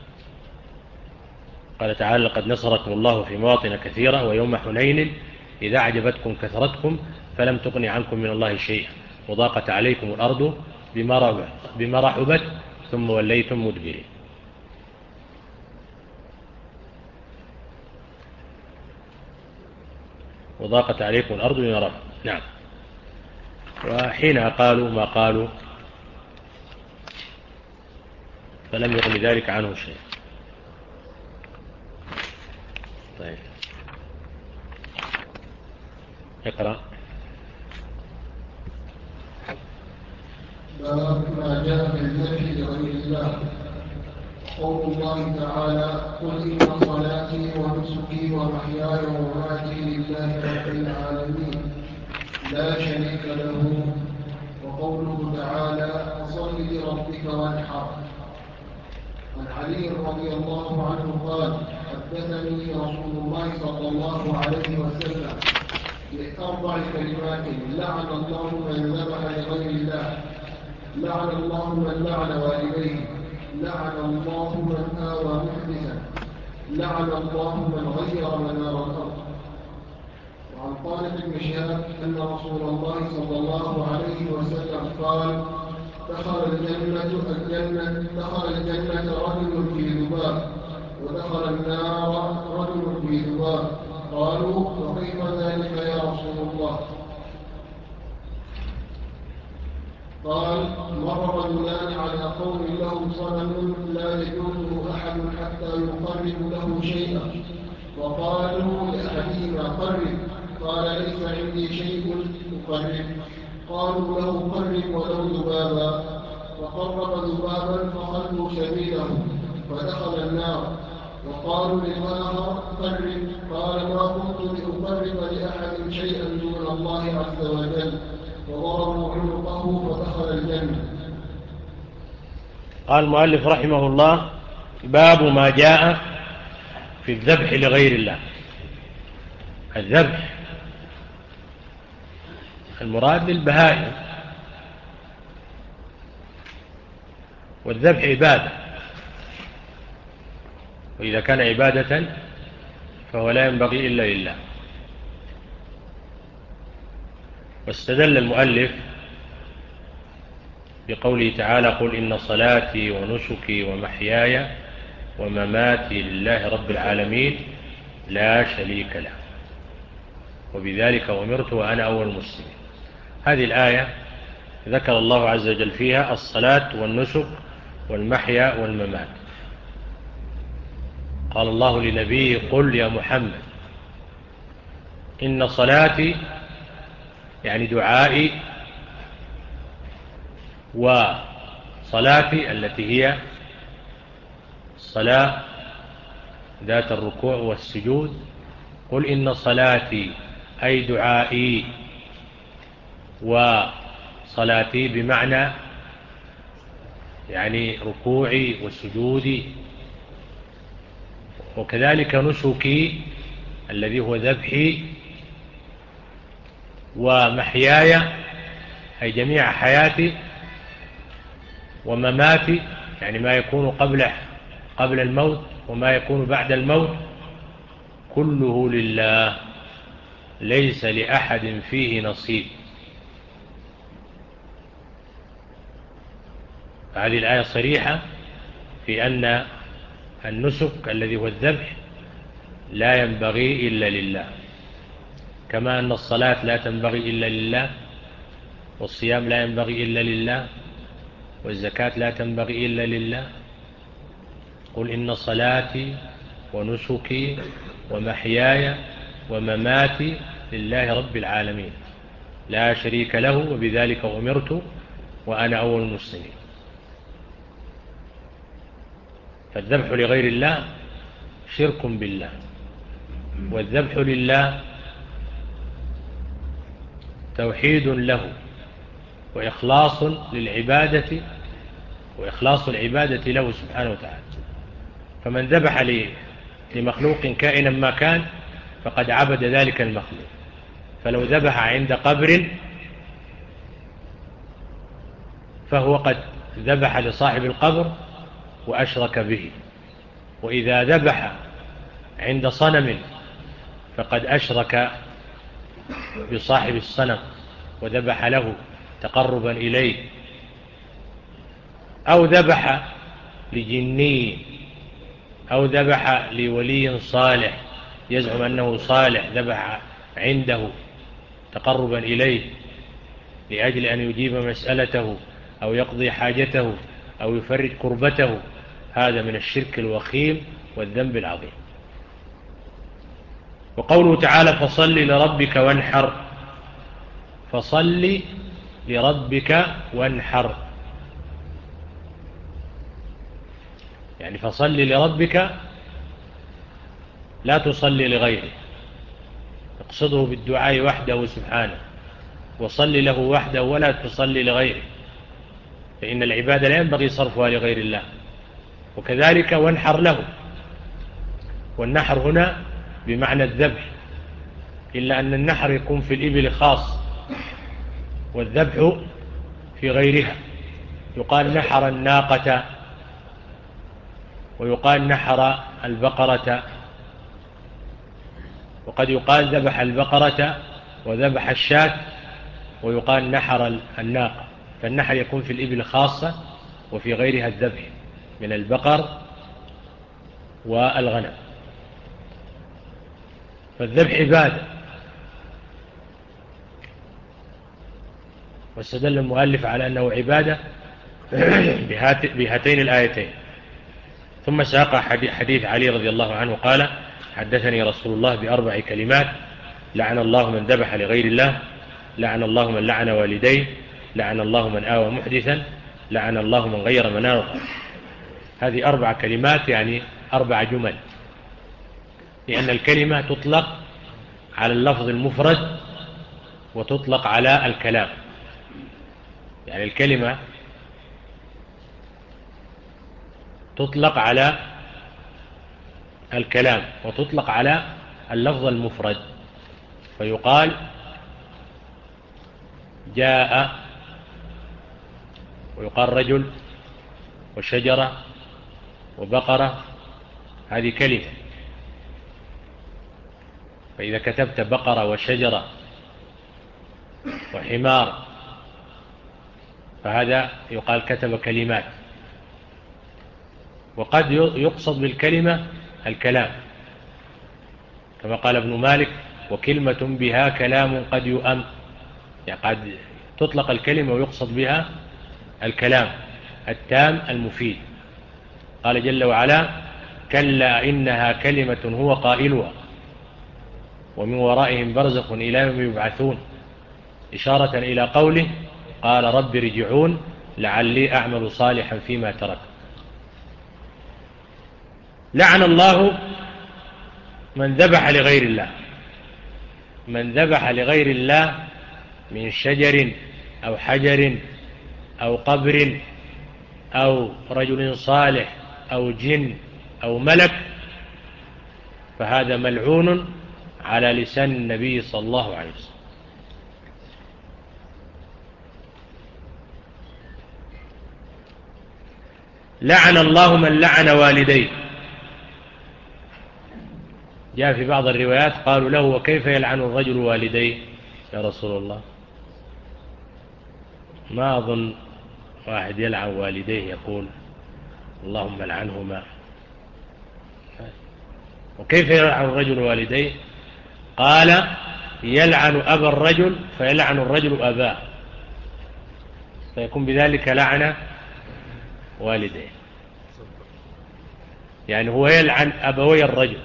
قال تعالى لقد نصركم الله في مواطن كثيرة ويوم حنين إذا أعجبتكم كثرتكم فلم تغن عنكم من الله شيئا وضاقت عليكم الأرض بما رحبت ثم وليتم مدبرين. وضاقت عليكم الأرض بما رحبت. نعم. وحينها قالوا ما قالوا فلم يغن ذلك عنه شيء. طيب اقرأ. باب ما جاء في الذبح لغير الله. قول الله تعالى قل إن صلاتي ونسكي ومحياي ومماتي لله رب العالمين لا شريك له. وقوله تعالى فصل لربك وانحر. عن علي رضي الله عنه قال حدثني رسول الله صلى الله عليه وسلم بأربع كلمات لعن الله من ذبح لغير الله، لعن الله من لعن والديه، لعن الله من آوى محدثا، لعن الله من غير منار الأرض. وعن طارق بن شهاب أن رسول الله صلى الله عليه وسلم قال دخل الجنة الجنة دخل الجنة رجل في ذباب ودخل النار رجل في ذباب. قالوا وكيف ذلك يا رسول الله؟ قال مر رجلان على قوم له صنم لا يجوزه أحد حتى يقرب له شيئا، وقالوا لأحدهما قرب، قال ليس عندي شيء أقرب. قالوا له قرب ولو ذبابا، فقرب ذبابا فخلوا سبيله فدخل النار. وقالوا للآخر قرب، قال ما كنت لأقرب لأحد شيئا دون الله عز وجل، وضربوا عنقه فدخل الجنة. قال المؤلف رحمه الله: باب ما جاء في الذبح لغير الله. الذبح المراد للبهائم، والذبح عبادة، وإذا كان عبادة فهو لا ينبغي إلا لله. واستدل المؤلف بقوله تعالى: قل إن صلاتي ونسكي ومحياي ومماتي لله رب العالمين لا شريك له وبذلك أمرت وأنا أول مسلم. هذه الآية ذكر الله عز وجل فيها الصلاة والنسك والمحيا والممات. قال الله لنبيه: قل يا محمد إن صلاتي، يعني دعائي، وصلاتي التي هي الصلاة ذات الركوع والسجود، قل إن صلاتي أي دعائي، وصلاتي بمعنى يعني ركوعي وسجودي، وكذلك نسكي الذي هو ذبحي، ومحياي أي جميع حياتي، ومماتي يعني ما يكون قبل قبل الموت وما يكون بعد الموت، كله لله ليس لأحد فيه نصيب. هذه الآية صريحة في أن النسك الذي هو الذبح لا ينبغي إلا لله، كما أن الصلاة لا تنبغي إلا لله، والصيام لا ينبغي إلا لله، والزكاة لا تنبغي إلا لله. قل إن صلاتي ونسكي ومحياي ومماتي لله رب العالمين لا شريك له وبذلك أمرت وأنا أول المسلمين. فالذبح لغير الله شرك بالله، والذبح لله توحيد له وإخلاص للعبادة وإخلاص العبادة له سبحانه وتعالى. فمن ذبح لمخلوق كائنا ما كان فقد عبد ذلك المخلوق. فلو ذبح عند قبر فهو قد ذبح لصاحب القبر وأشرك به، وإذا ذبح عند صنم فقد أشرك بصاحب الصنم وذبح له تقربا إليه، أو ذبح لجني، أو ذبح لولي صالح يزعم أنه صالح، ذبح عنده تقربا إليه لأجل أن يجيب مسألته أو يقضي حاجته أو يفرج كربته. هذا من الشرك الوخيم والذنب العظيم. وقوله تعالى: فصل لربك وانحر، فصل لربك وانحر، يعني فصل لربك لا تصلي لغيره، اقصده بالدعاء وحده سبحانه، وصل له وحده ولا تصلي لغيره، فإن العبادة لا ينبغي صرفها لغير الله. وكذلك وانحر له، والنحر هنا بمعنى الذبح، إلا أن النحر يكون في الإبل خاص والذبح في غيرها. يقال نحر الناقة، ويقال نحر البقرة، وقد يقال ذبح البقرة وذبح الشاة، ويقال نحر الناقة. فالنحر يكون في الإبل خاصة وفي غيرها الذبح من البقر والغنم. فالذبح عبادة. واستدل المؤلف على أنه عبادة بهاتين الآيتين. ثم ساق حديث علي رضي الله عنه قال: حدثني رسول الله بأربع كلمات لعن الله من ذبح لغير الله، لعن الله من لعن والديه، لعن الله من آوى محدثا، لعن الله من غير مناره. هذه أربع كلمات، يعني أربع جمل، لأن الكلمة تطلق على اللفظ المفرد وتطلق على الكلام. يعني الكلمة تطلق على الكلام وتطلق على اللفظ المفرد، فيقال جاء، ويقال رجل وشجرة وبقرة، هذه كلمة. فإذا كتبت بقرة وشجرة وحمار فهذا يقال كتب كلمات. وقد يقصد بالكلمة الكلام، كما قال ابن مالك: وكلمة بها كلام قد يؤم. يعني قد تطلق الكلمة ويقصد بها الكلام التام المفيد. قال جل وعلا: كلا إنها كلمة هو قائلها ومن ورائهم برزخ إلى يوم يبعثون، إشارة إلى قوله: قال رب ارجعون لعلي أعمل صالحا فيما ترك. لعن الله من ذبح لغير الله. من ذبح لغير الله من شجر أو حجر أو قبر أو رجل صالح أو جن أو ملك فهذا ملعون على لسان النبي صلى الله عليه وسلم. لعن الله من لعن والديه. جاء في بعض الروايات قالوا له: وكيف يلعن الرجل والديه يا رسول الله؟ ما أظن واحد يلعن والديه يقول اللهم لعنهما. وكيف يلعن الرجل والديه؟ قال: يلعن أبا الرجل فيلعن الرجل أباه، فيكون بذلك لعنة والديه. يعني هو يلعن أبوي الرجل،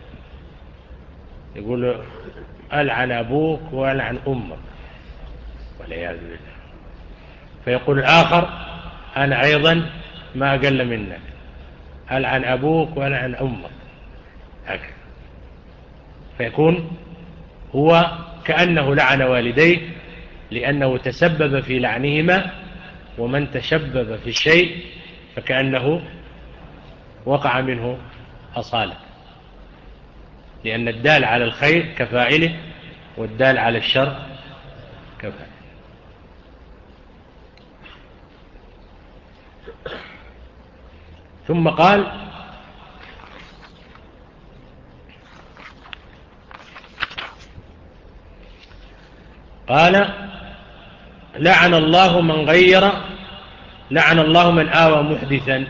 يقول ألعن أبوك وألعن أمك والعياذ بالله. فيقول الآخر: أنا أيضا ما أقل منك، ألعن أبوك وألعن أمك، هكذا. فيكون هو كأنه لعن والديه لأنه تسبب في لعنهما، ومن تشبب في الشيء فكأنه وقع منه أصالة، لأن الدال على الخير كفاعله والدال على الشر كفاعله. ثم قال: قال لعن الله من غير، لعن الله من آوى محدثا.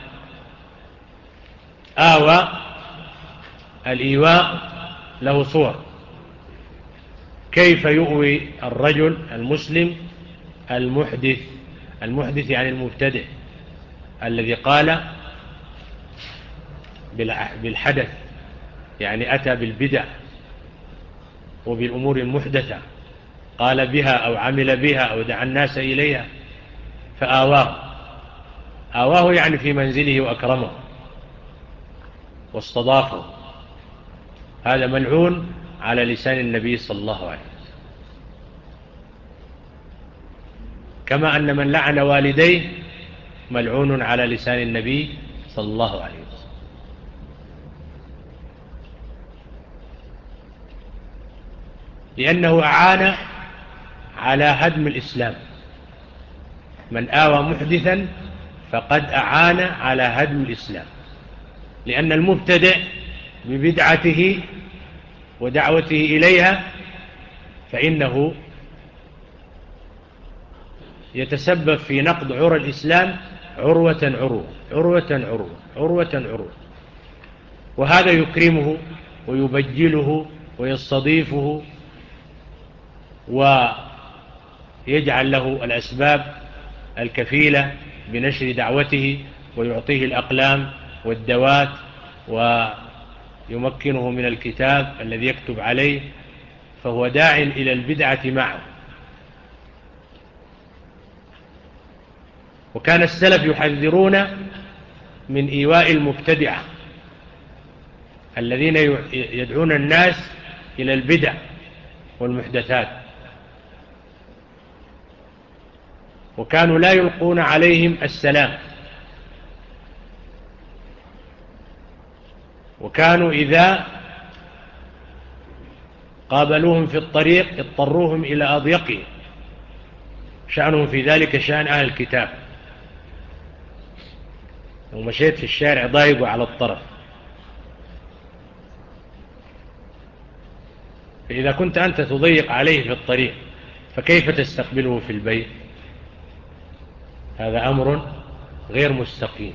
آوى، الإيواء له صور. كيف يؤوي الرجل المسلم المحدث؟ المحدث يعني المبتدع الذي قال بالحدث، يعني أتى بالبدع وبالأمور المحدثة، قال بها أو عمل بها أو دعا الناس إليها فآواه. آواه يعني في منزله وأكرمه واستضافه. هذا ملعون على لسان النبي صلى الله عليه وسلم. كما أن من لعن والديه ملعون على لسان النبي صلى الله عليه وسلم. لأنه أعان على هدم الإسلام. من آوى محدثا فقد أعان على هدم الإسلام، لأن المبتدع ببدعته ودعوته إليها فإنه يتسبب في نقض عرى الإسلام عروة عروة عروة عروة عروة عروة، وهذا يكرمه ويبجله ويستضيفه ويجعل له الأسباب الكفيلة بنشر دعوته، ويعطيه الأقلام والدوات ويمكنه من الكتاب الذي يكتب عليه، فهو داع إلى البدعة معه. وكان السلف يحذرون من إيواء المبتدعة الذين يدعون الناس إلى البدع والمحدثات، وكانوا لا يلقون عليهم السلام، وكانوا إذا قابلوهم في الطريق اضطروهم إلى أضيقه، شأنهم في ذلك شأن أهل الكتاب. لو مشيت في الشارع ضايقوا على الطرف، فإذا كنت أنت تضيق عليه في الطريق فكيف تستقبله في البيت؟ هذا أمر غير مستقيم.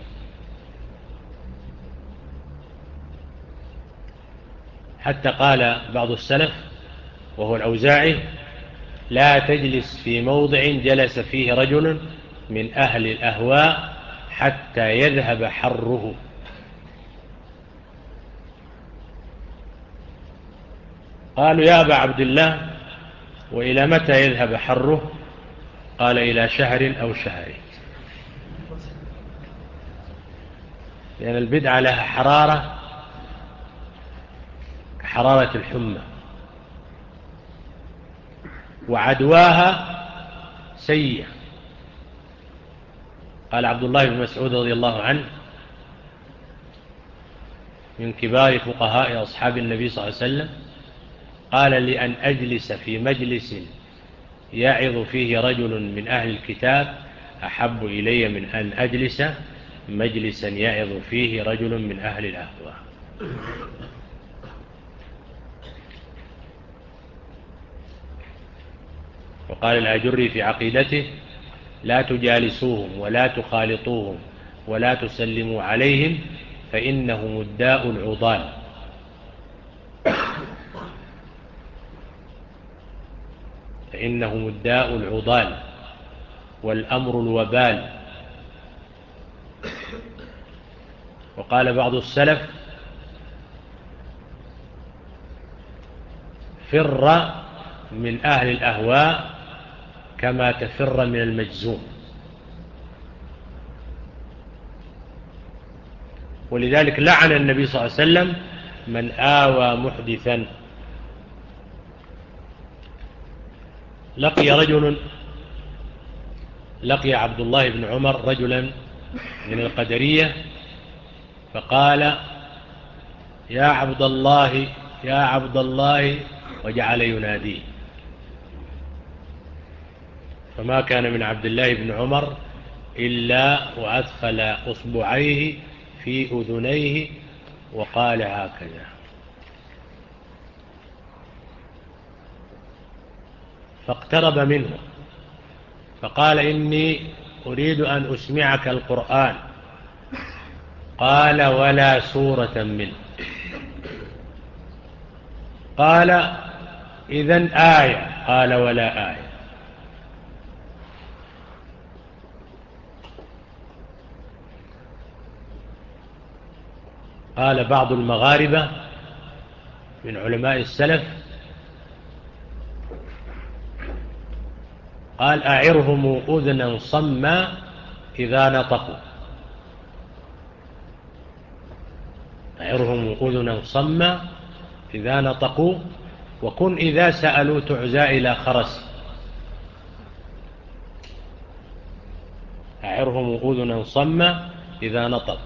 حتى قال بعض السلف وهو الأوزاعي: لا تجلس في موضع جلس فيه رجل من أهل الأهواء حتى يذهب حره. قالوا: يا أبا عبد الله، وإلى متى يذهب حره؟ قال: إلى شهر أو شهرين. لأن البدعة لها حرارة كحرارة الحمى، وعدواها سيئة. قال عبد الله بن مسعود رضي الله عنه من كبار فقهاء أصحاب النبي صلى الله عليه وسلم: قال: لأن أجلس في مجلس يعظ فيه رجل من أهل الكتاب أحب إلي من أن أجلس مجلسا يعظ فيه رجل من أهل الأهواء. وقال الآجري في عقيدته: لا تجالسوهم ولا تخالطوهم ولا تسلموا عليهم فإنهم الداء العضال. فإنهم الداء العضال والأمر الوبال. وقال بعض السلف: فر من أهل الأهواء كما تفر من المجزوم. ولذلك لعن النبي صلى الله عليه وسلم من آوى محدثا. لقي رجل لقي عبد الله بن عمر رجلا من القدرية فقال: يا عبد الله يا عبد الله، وجعل يناديه. فما كان من عبد الله بن عمر إلا وأدخل أصبعيه في أذنيه وقال هكذا. فاقترب منه فقال: إني أريد أن أسمعك القرآن. قال: ولا سورة منه. قال: إذن آية. قال: ولا آية. قال بعض المغاربة من علماء السلف: قال: أعرهم أذنا صما إذا نطقوا. أعرهم أذنا صما إذا نطقوا، وكن إذا سألوا تعزى إلى خرس. أعرهم أذنا صما إذا نطق.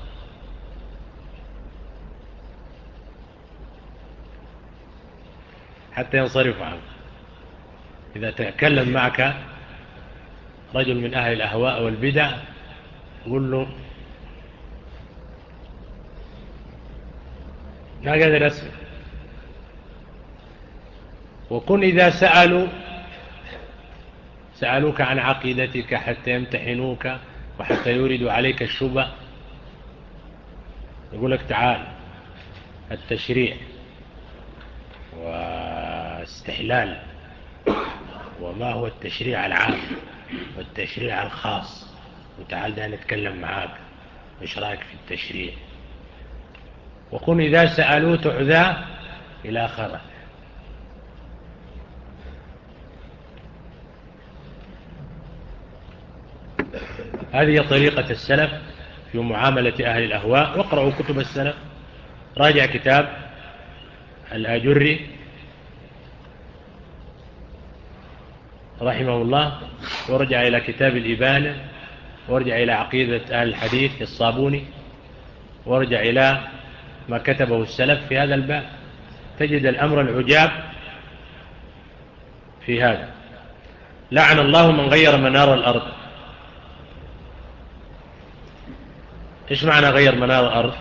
حتى ينصرف عنه. إذا تكلم معك رجل من أهل الأهواء والبدع قل له: ما قادر أسمع. وكن إذا سألوا سألوك عن عقيدتك حتى يمتحنوك وحتى يوردوا عليك الشبه، يقول لك: تعال، التشريع واستحلال، وما هو التشريع العام والتشريع الخاص، وتعال ده نتكلم معاك، ايش رايك في التشريع؟ وكن إذا سألوا تعذى إلى آخره. هذه طريقة السلف في معاملة أهل الأهواء. واقرأوا كتب السلف، راجع كتاب الآجري رحمه الله، وارجع إلى كتاب الإبانة، وارجع إلى عقيدة أهل الحديث الصابوني، وارجع إلى ما كتبه السلف في هذا الباب، تجد الأمر العجاب في هذا. لعن الله من غير منار الأرض. إيش معنى غير منار الأرض؟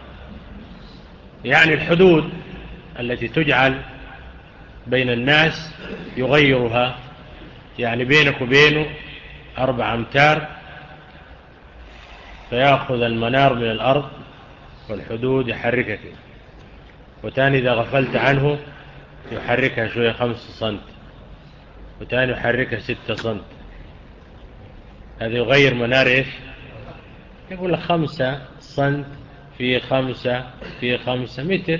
يعني الحدود التي تجعل بين الناس يغيرها، يعني بينك وبينه أربع أمتار فيأخذ المنار من الأرض والحدود يحركك، وتاني إذا غفلت عنه يحركها شوية خمس سنت، وتاني يحركها ستة سنت. هذا يغير منار إيش؟ يقول لك خمسة سنت في خمسة في خمسة متر،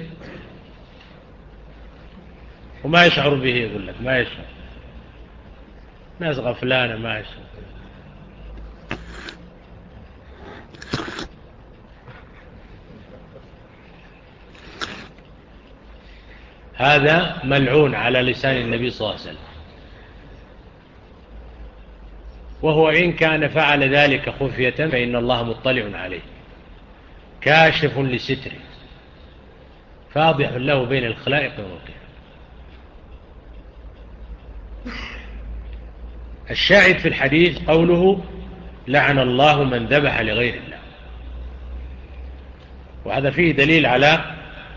وما يشعر به. يقول لك ما يشعر، ناس غفلانة ما يشعر. هذا ملعون على لسان النبي صلى الله عليه وسلم، وهو إن كان فعل ذلك خفية فإن الله مطلع عليه كاشف لستره فاضح له بين الخلائق والوقيع. الشاهد في الحديث قوله لعن الله من ذبح لغير الله، وهذا فيه دليل على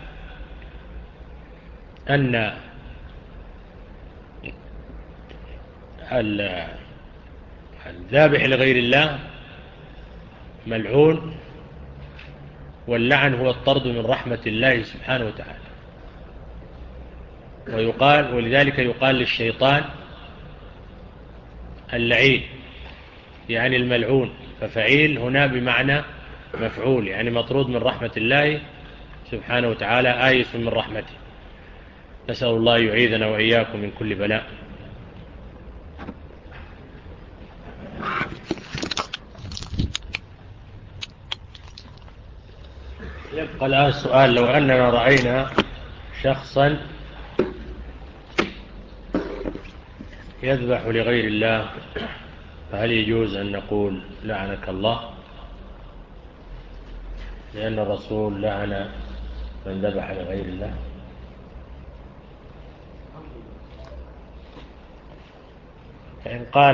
أن الذابح لغير الله ملعون، واللعن هو الطرد من رحمة الله سبحانه وتعالى. ويقال ولذلك يقال للشيطان اللعين، يعني الملعون، ففعيل هنا بمعنى مفعول، يعني مطرود من رحمة الله سبحانه وتعالى، آيس من رحمته. نسأل الله يعيذنا وإياكم من كل بلاء. يبقى الآن السؤال: لو أننا رأينا شخصا يذبح لغير الله فهل يجوز أن نقول لعنك الله؟ لأن الرسول لعن من ذبح لغير الله. فإن قال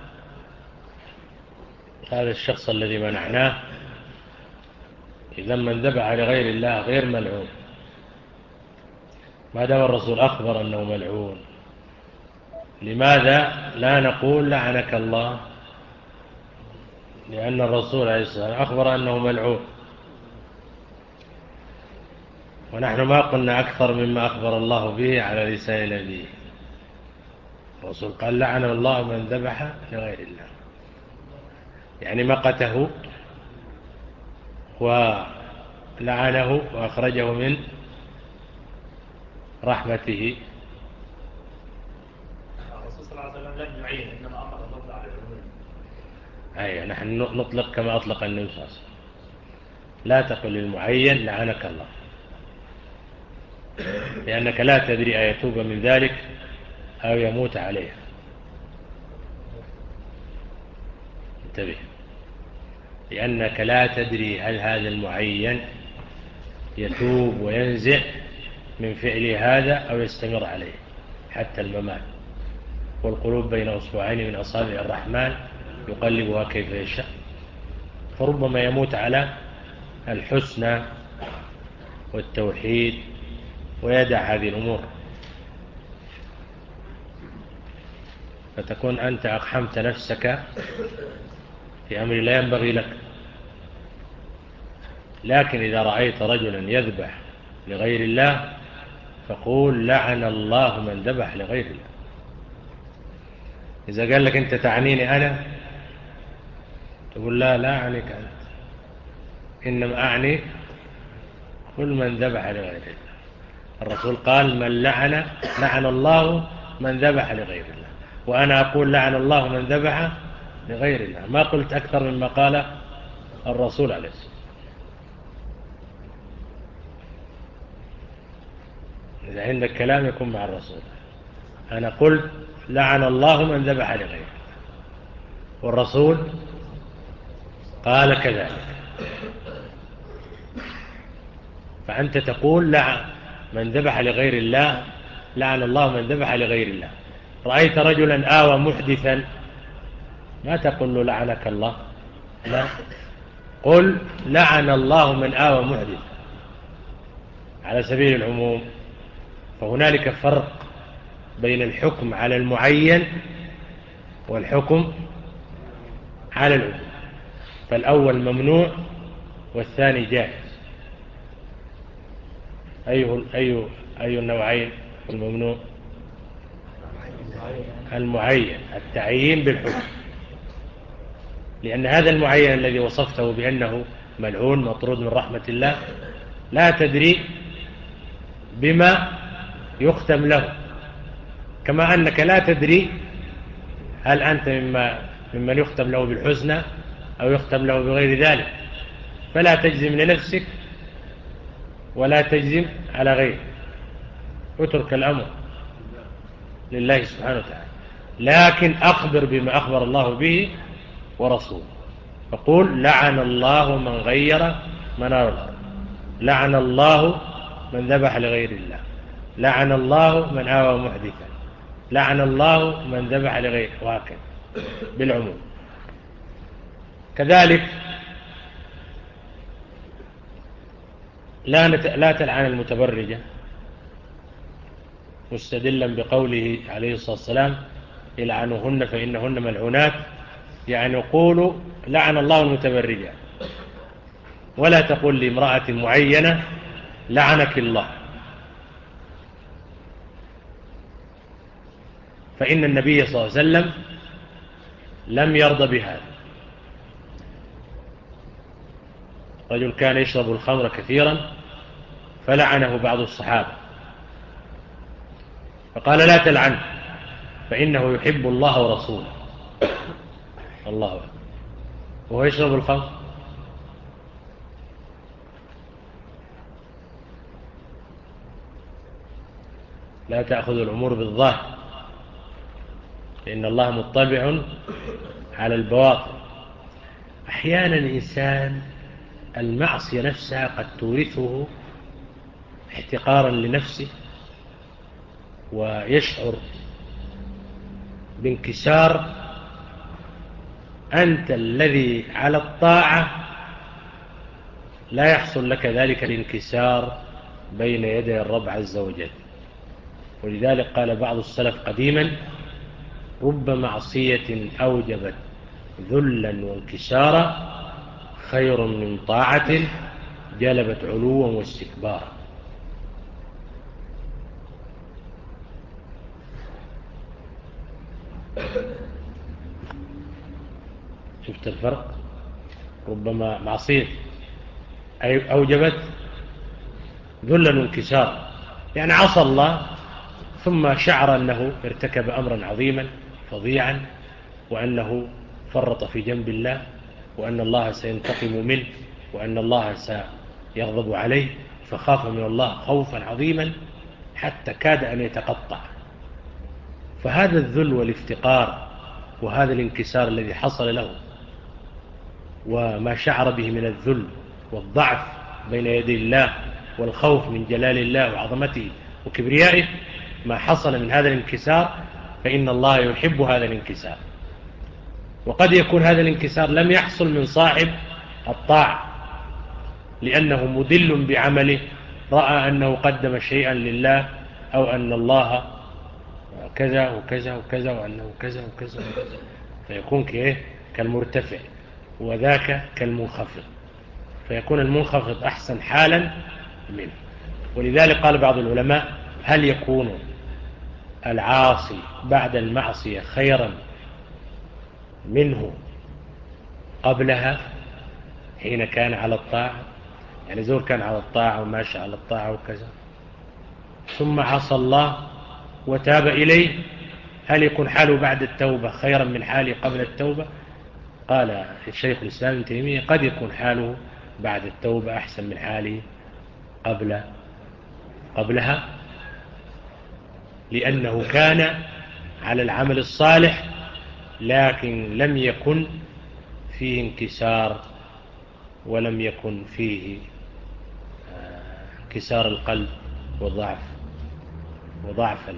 هذا الشخص الذي منعناه إذا من ذبح لغير الله غير ملعون، ما دام الرسول أخبر أنه ملعون، لماذا لا نقول لعنك الله؟ لأن الرسول عليه الصلاة والسلام أخبر أنه ملعون، ونحن ما قلنا أكثر مما أخبر الله به على لسان نبيه. الرسول قال لعن الله من ذبح لغير الله، يعني مقته ولعنه وأخرجه من رحمته. الرسول صلى الله عليه وسلم لم يعين، إنما أمر الرد على العموم. أي نحن نطلق كما أطلق النبي صلى الله عليه وسلم، لا تقل للمعين لعنك الله، لأنك لا تدري أيتوب من ذلك أو يموت عليه. انتبه، لأنك لا تدري هل هذا المعين يتوب وينزع من فعل هذا أو يستمر عليه حتى الممات. والقلوب بين أصبعين من أصابع الرحمن يقلبها كيف يشاء، فربما يموت على الحسنى والتوحيد ويدع هذه الأمور، فتكون أنت أقحمت نفسك في أمر لا ينبغي لك. لكن إذا رأيت رجلا يذبح لغير الله فقول لعن الله من ذبح لغير الله. إذا قال لك أنت تعنيني أنا، تقول لا لا أعنيك أنت، إنما أعني كل من ذبح لغير الله. الرسول قال من لعن لعن الله من ذبح لغير الله، وأنا أقول لعن الله من ذبح لغير الله، ما قلت أكثر مما قال الرسول عليه الصلاة والسلام. إذا عندك كلام يكون مع الرسول. أنا قلت لعن الله من ذبح لغيره، والرسول قال كذلك، فأنت تقول لعن من ذبح لغير الله، لعن الله من ذبح لغير الله. رأيت رجلا آوى محدثا، ما تقول له لعنك الله، لا، قل لعن الله من آوى محدثا على سبيل العموم. فهنالك فرق بين الحكم على المعين والحكم على العموم، فالأول ممنوع والثاني جائز. أيه أي أي النوعين الممنوع؟ المعين، التعيين بالحكم، لأن هذا المعين الذي وصفته بأنه ملعون مطرود من رحمة الله لا تدري بما يختم له، كما أنك لا تدري هل أنت مما ممن يختم له بالحسنى أو يختم له بغير ذلك، فلا تجزم لنفسك ولا تجزم على غيرك، اترك الأمر لله سبحانه وتعالى، لكن أخبر بما أخبر الله به ورسوله. فقول لعن الله من غير منار الأرض، لعن الله من ذبح لغير الله، لعن الله من آوى محدثا، لعن الله من ذبح لغيره، وهكذا بالعموم. كذلك لا, نت... لا تلعن المتبرجة مستدلا بقوله عليه الصلاة والسلام يلعنهن فإنهن ملعونات، يعني قولوا لعن الله المتبرجة، ولا تقول لامرأة معينة لعنك الله، فإن النبي صلى الله عليه وسلم لم يرضى بهذا. رجل كان يشرب الخمر كثيرا فلعنه بعض الصحابة، فقال لا تلعنه فإنه يحب الله ورسوله. الله أكبر، وهو يشرب الخمر. لا تأخذ الأمور بالظاهر، لأن الله مطلع على البواطن. أحيانا الإنسان المعصية نفسها قد تورثه احتقارا لنفسه، ويشعر بانكسار. أنت الذي على الطاعة لا يحصل لك ذلك الانكسار بين يدي الرب عز وجل. ولذلك قال بعض السلف قديما رب معصية أوجبت ذلا وانكسارا خير من طاعة جلبت علوا واستكبارا. شفت الفرق؟ ربما معصية أوجبت ذلا وانكسارا، يعني عصى الله ثم شعر أنه ارتكب أمرا عظيما فظيعا، وأنه فرط في جنب الله، وأن الله سينتقم منه، وأن الله سيغضب عليه، فخاف من الله خوفا عظيما حتى كاد أن يتقطع. فهذا الذل والافتقار وهذا الانكسار الذي حصل له وما شعر به من الذل والضعف بين يدي الله والخوف من جلال الله وعظمته وكبريائه، ما حصل من هذا الانكسار فإن الله يحب هذا الانكسار. وقد يكون هذا الانكسار لم يحصل من صاحب الطاعة، لأنه مدل بعمله، رأى أنه قدم شيئا لله، أو أن الله كذا وكذا وكذا وأنه كذا وكذا وكذا، فيكون كإيه؟ كالمرتفع، وذاك كالمنخفض، فيكون المنخفض أحسن حالا منه. ولذلك قال بعض العلماء هل يكون العاصي بعد المعصية خيرا منه قبلها حين كان على الطاعة؟ يعني زول كان على الطاعة وماشي على الطاعة وكذا ثم عصى الله وتاب إليه، هل يكون حاله بعد التوبة خيرا من حاله قبل التوبة؟ قال الشيخ الإسلام ابن تيمية قد يكون حاله بعد التوبة أحسن من حاله قبل قبلها، لأنه كان على العمل الصالح لكن لم يكن فيه انكسار ولم يكن فيه انكسار القلب وضعف وضعف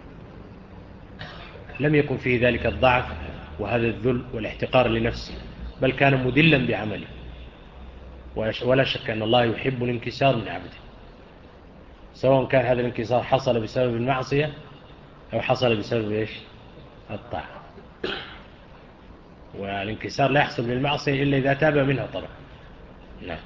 لم يكن فيه ذلك الضعف وهذا الذل والاحتقار لنفسه، بل كان مدلا بعمله. ولا شك أن الله يحب الانكسار من عبده، سواء كان هذا الانكسار حصل بسبب المعصية أو حصل بسبب إيش؟ الطاعة. والانكسار لا يحصل بالمعصية إلا إذا تاب منها طبعا. نعم.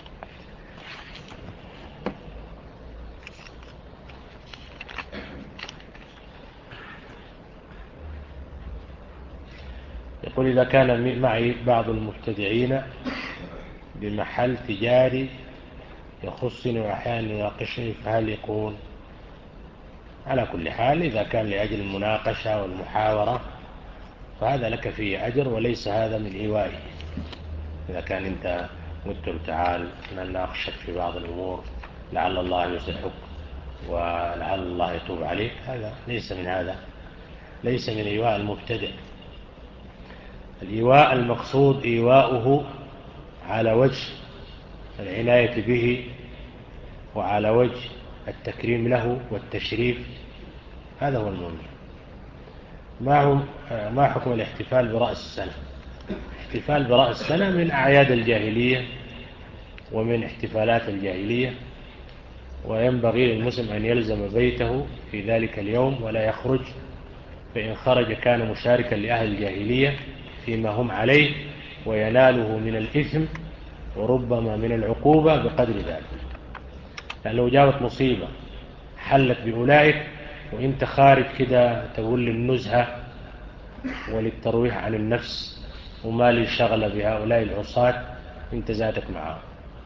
يقول إذا كان معي بعض المبتدعين بمحل تجاري يخصني وأحيانا يناقشني، فهل يكون؟ على كل حال إذا كان لأجل المناقشة والمحاورة فهذا لك فيه أجر، وليس هذا من إيوائه. إذا كان أنت قلت له تعال نناقشك في بعض الأمور لعل الله يصلحك ولعل الله يتوب عليك، هذا ليس من هذا ليس من إيواء المبتدع. الإيواء المقصود إيواؤه على وجه العناية به وعلى وجه التكريم له والتشريف، هذا هو المهم. ما ما حكم الاحتفال برأس السنة؟ الاحتفال برأس السنة من أعياد الجاهلية ومن احتفالات الجاهلية، وينبغي للمسلم أن يلزم بيته في ذلك اليوم ولا يخرج، فإن خرج كان مشاركا لأهل الجاهلية فيما هم عليه ويناله من الإثم وربما من العقوبة بقدر ذلك. لأن لو جاءت مصيبة حلت بأولئك وإنت خارج كده تقول للنزهة وللترويح عن النفس وما للشغل بهؤلاء العصاة، انت ذاتك معهم.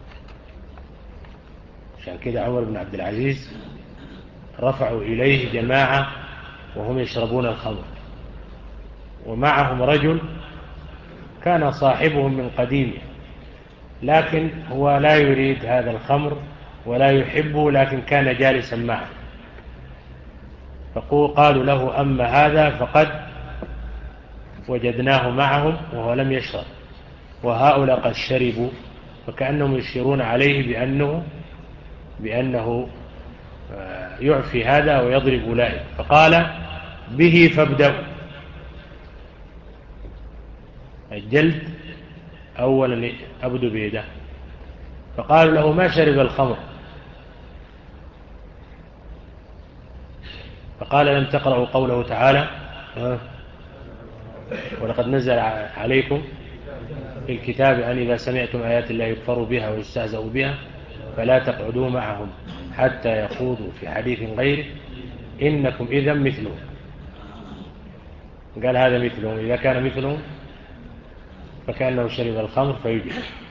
عشان كده عمر بن عبد العزيز رفعوا إليه جماعة وهم يشربون الخمر، ومعهم رجل كان صاحبهم من قديمه، لكن هو لا يريد هذا الخمر ولا يحبه، لكن كان جالسا معه. فقالوا له أما هذا فقد وجدناه معهم وهو لم يشرب، وهؤلاء قد شربوا، فكأنهم يشيرون عليه بأنه بأنه يعفي هذا ويضرب أولئك. فقال به فابدأوا، الجلد أولا أبدو بيده. فقالوا له ما شرب الخمر؟ فقال لم تقرأوا قوله تعالى ولقد نزل عليكم في الكتاب أن إذا سمعتم آيات الله يكفر بها ويستهزأ بها فلا تقعدوا معهم حتى يخوضوا في حديث غيره إنكم إذا مثلهم. قال هذا مثلهم، إذا كان مثلهم فكأنه شرب الخمر فيجب.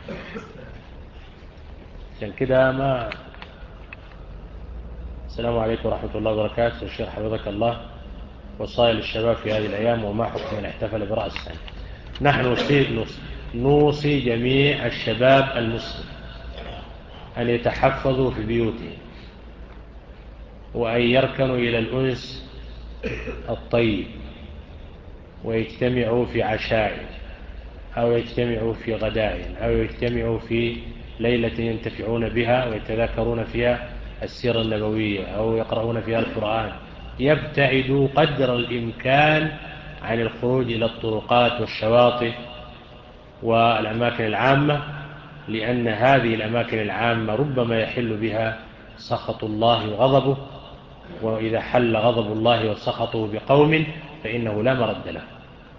عشان كده ما السلام عليكم ورحمة الله وبركاته. الشيخ حفظك الله، وصايا للشباب في هذه الأيام وما حكم من احتفل برأس السنة؟ نحن نوصي جميع الشباب المسلم أن يتحفظوا في بيوتهم وأن يركنوا إلى الأنس الطيب ويجتمعوا في عشاء أو يجتمعوا في غداء أو يجتمعوا في ليلة ينتفعون بها ويتذاكرون فيها السيرة النبوية أو يقرؤون فيها القرآن. يبتعدوا قدر الإمكان عن الخروج إلى الطرقات والشواطئ والأماكن العامة، لأن هذه الأماكن العامة ربما يحل بها سخط الله وغضبه، وإذا حل غضب الله وسخطه بقوم فإنه لا مرد له.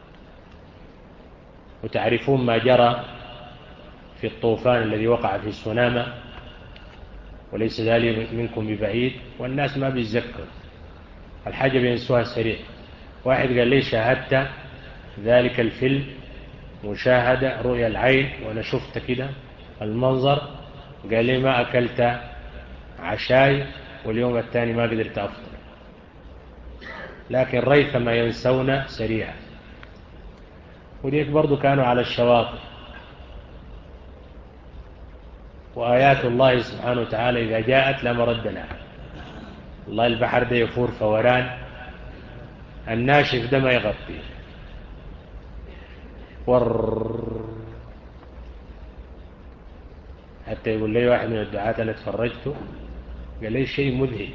وتعرفون ما جرى في الطوفان الذي وقع في سوناما، وليس ذلك منكم ببعيد، والناس ما بيتذكر الحاجة بينسوها سريع. واحد قال لي شاهدت ذلك الفيلم مشاهدة رؤيا العين وأنا شفت كده المنظر، قال لي ما أكلت عشاي واليوم الثاني ما قدرت أفطر. لكن ريثما ينسون سريعا. وديك برضو كانوا على الشواطئ. وآيات الله سبحانه وتعالى إذا جاءت لا مرد لها. الله البحر ده يفور فوران، الناشف ده ما يغطي ور. حتى يقول لي واحد من الدعاة أنا اتفرجته قال لي شيء مذهل،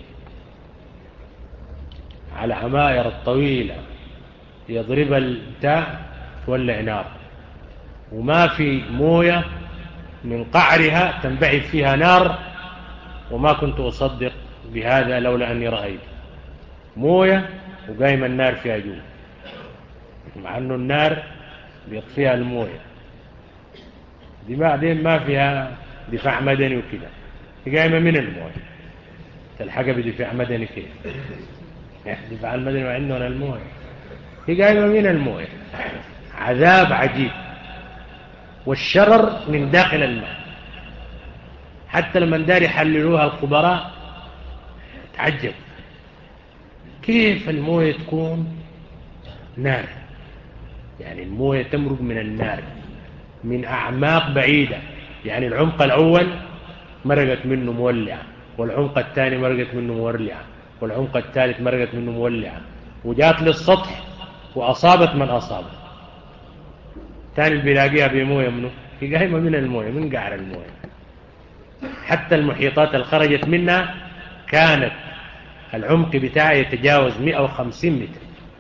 على عمائر الطويلة يضرب البتاع تولع نار، وما في موية من قعرها تنبعث فيها نار، وما كنت أصدق بهذا لولا أني رأيت موية وقايم النار فيها جوا، مع أنه النار بيطفيها الموية دي، بعدين ما فيها دفاع مدني وكده، هي قايمة من الموية. تلحقها بدفاع مدني كيف؟ دفاع المدني وعندنا الموية، هي قايمة من الموية. عذاب عجيب، والشرر من داخل الماء. حتى لما دار يحللوها الخبراء تعجب كيف الموية تكون نار، يعني الموية تمرق من النار من أعماق بعيدة، يعني العمق الأول مرقت منه مولعة، والعمق الثاني مرقت منه مولعة، والعمق الثالث مرقت منه مولعة، وجات للسطح وأصابت من أصابت. ثاني بيلاقيها بموية منه، هي قايمة من الموية، من قعر الموية. حتى المحيطات اللي خرجت منها كانت العمق بتاعها يتجاوز مئة وخمسين متر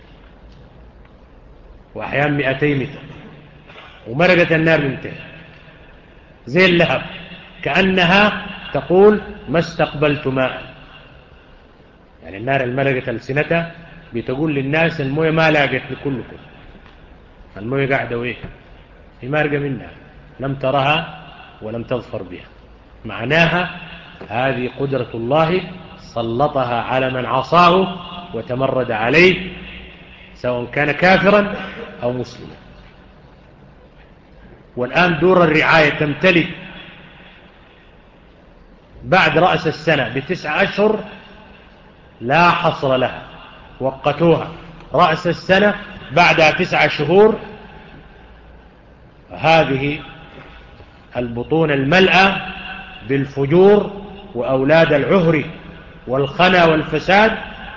وأحيانا مئتين متر، ومرقت النار من تحت زي اللهب، كأنها تقول ما استقبلت ماء. يعني النار المرقت ألسنتها بتقول للناس الموية ما لاقت لكلكم، الموية قاعدة ويه، هي مارقة منها لم ترها ولم تظفر بها. معناها هذه قدرة الله سلطها على من عصاه وتمرد عليه، سواء كان كافرا أو مسلما. والآن دور الرعاية تمتلك بعد رأس السنة بتسع أشهر لا حصر لها، وقتوها رأس السنة بعدها تسع شهور. هذه البطون الملأة بالفجور وأولاد العهر والخنا والفساد،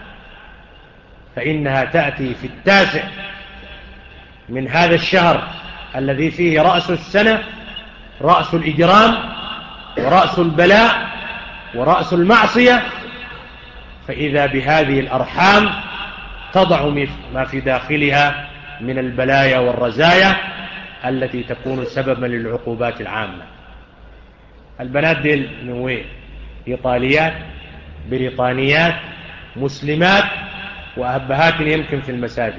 فإنها تأتي في التاسع من هذا الشهر الذي فيه رأس السنة، رأس الإجرام ورأس البلاء ورأس المعصية، فإذا بهذه الأرحام تضع ما في داخلها من البلايا والرزايا التي تكون سببا للعقوبات العامة. البنات دي من وين؟ إيطاليات، بريطانيات، مسلمات، وأبهات يمكن في المساجد.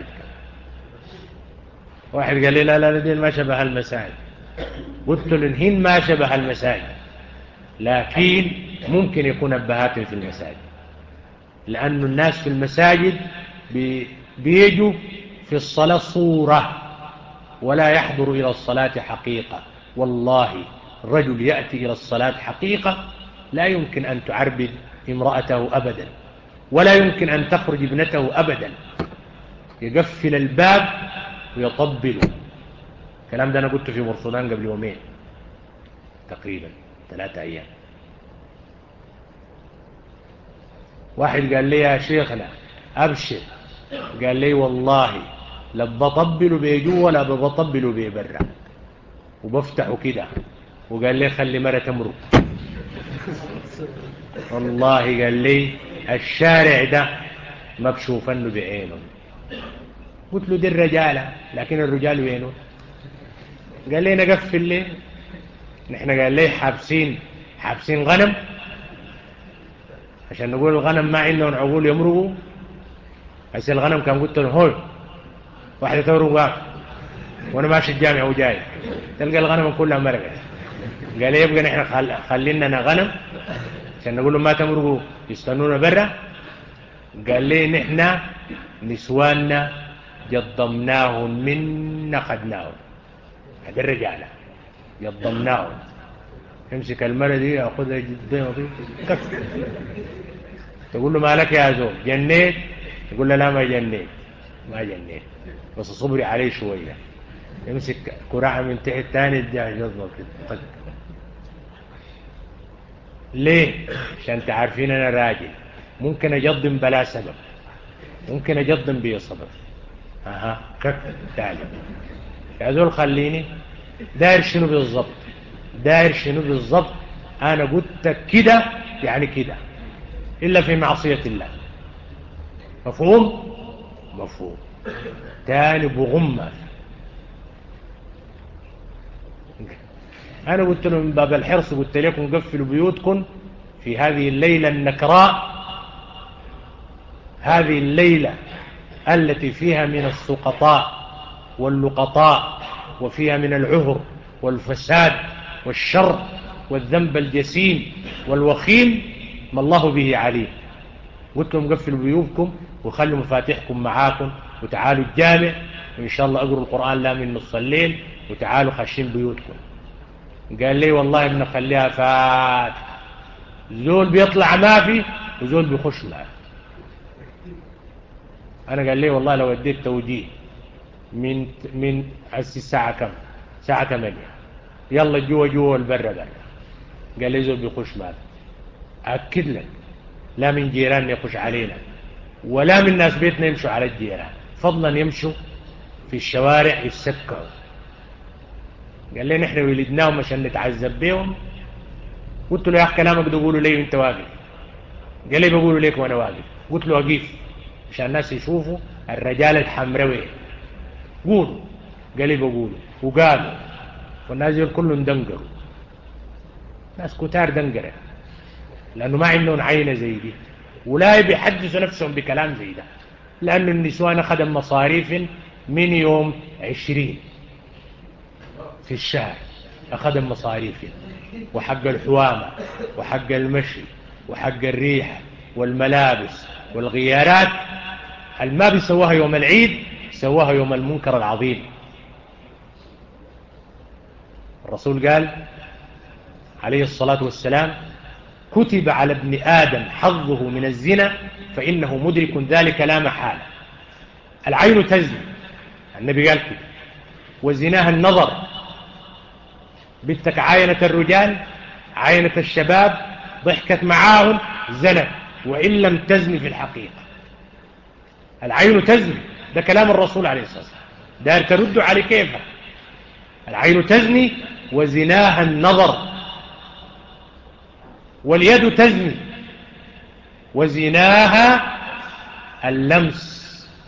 واحد قال لي لا لا دين ما شبه المساجد، قلت له الهين ما شبه المساجد، لكن ممكن يكون أبهات في المساجد، لأن الناس في المساجد بيجوا في الصلاة صورة ولا يحضر إلى الصلاة حقيقة. والله الرجل يأتي إلى الصلاة حقيقة لا يمكن أن تعربد امرأته أبدا، ولا يمكن أن تخرج ابنته أبدا، يقفل الباب ويطبل. الكلام ده أنا قلت في مرسولان قبل يومين تقريبا ثلاثة أيام. واحد قال لي يا شيخنا أبشر، قال لي والله لا بطبل بيجو ولا بطبل بيبرع، وبفتحه كده، وقال لي خلي مرة تمرق. والله قال لي الشارع ده ما بشوفنه بعينه. قلت له دي الرجالة، لكن الرجال وينه؟ قال لي نقفل ليه؟ نحن قال لي حابسين حابسين غنم عشان نقول الغنم ما عندهم عقول يمرقوا. هسه الغنم كان قلت له هوي واحدة تمرق واقف وانا ماشي الجامع وجاي تلقى الغنم كلها مرقت. قال لي يبقى نحن خل... خلينا غنم عشان نقول لهم ما تمرقوا يستنونا برا. قال لي نحن نسواننا جضمناهم منا خدناهم. هذا الرجالة جضمناهم، امسك المرة دي أخذها جدين تقول له ما لك يا زول جنيت؟ يقول له لا ما جنيت ما جنيت بس صبري عليه شوية. يمسك كراعة من تحت تاني يديها جذبة كده طق. ليه؟ عشان تعرفين أنا راجل ممكن أجضم بلا سبب، ممكن أجضم بي سبب. أها كك تعالي يا زول خليني داير شنو بالضبط، داير شنو بالضبط. أنا قلت كده يعني كده، إلا في معصية الله. مفهوم؟ مفهوم. تاني بغمة. أنا قلت لهم من باب الحرص، قلت لكم قفلوا بيوتكم في هذه الليلة النكراء، هذه الليلة التي فيها من السقطاء واللقطاء، وفيها من العهر والفساد والشر والذنب الجسيم والوخيم ما الله به عليم. قلت لهم قفلوا بيوتكم وخلوا مفاتيحكم معاكم وتعالوا الجامع، وإن شاء الله أقروا القرآن لا من نص الليل، وتعالوا خاشين بيوتكم. قال لي والله بنخليها فات، زول بيطلع ما في وزول بيخش ما في. أنا قال لي والله لو اديت توجيه من من الساعة كم؟ الساعة ثمانية، يلا جوا جوا والبر برا. قال لي زول بيخش ما في. أكد لك لا من جيران يخش علينا ولا من ناس بيتنا يمشوا على الجيران، فضلا يمشوا في الشوارع يتسكروا. قال لي نحن ولدناهم عشان نتعذب بيهم. قلت له يا أخي كلامك تقوله ليه وانت واقف؟ قال لي بقوله ليك وانا واقف. قلت له أقيف عشان الناس يشوفوا الرجال الحمروي. قولوا. قال لي بقوله، وقالوا، والناس دول كلهم دنقروا، ناس كتار دنقرة، لأنه ما عندهم عينة زي دي، ولا بيحدثوا نفسهم بكلام زي ده، لأن النسوان أخذ مصاريف من يوم عشرين في الشهر، أخذ مصاريف وحق الحوامة وحق المشي وحق الريح والملابس والغيارات. الما بيسواها يوم العيد سواها يوم المنكر العظيم. الرسول قال عليه الصلاة والسلام كتب على ابن آدم حظه من الزنا فإنه مدرك ذلك لا محالة. العين تزني، النبي قال كده، وزناها النظر. بنتك عاينة الرجال، عاينة الشباب، ضحكت معاهم، زنت وإن لم تزني في الحقيقة. العين تزني، ده كلام الرسول عليه الصلاة والسلام، دار ترد على كيفها. العين تزني وزناها النظر، واليد تزني وزناها اللمس.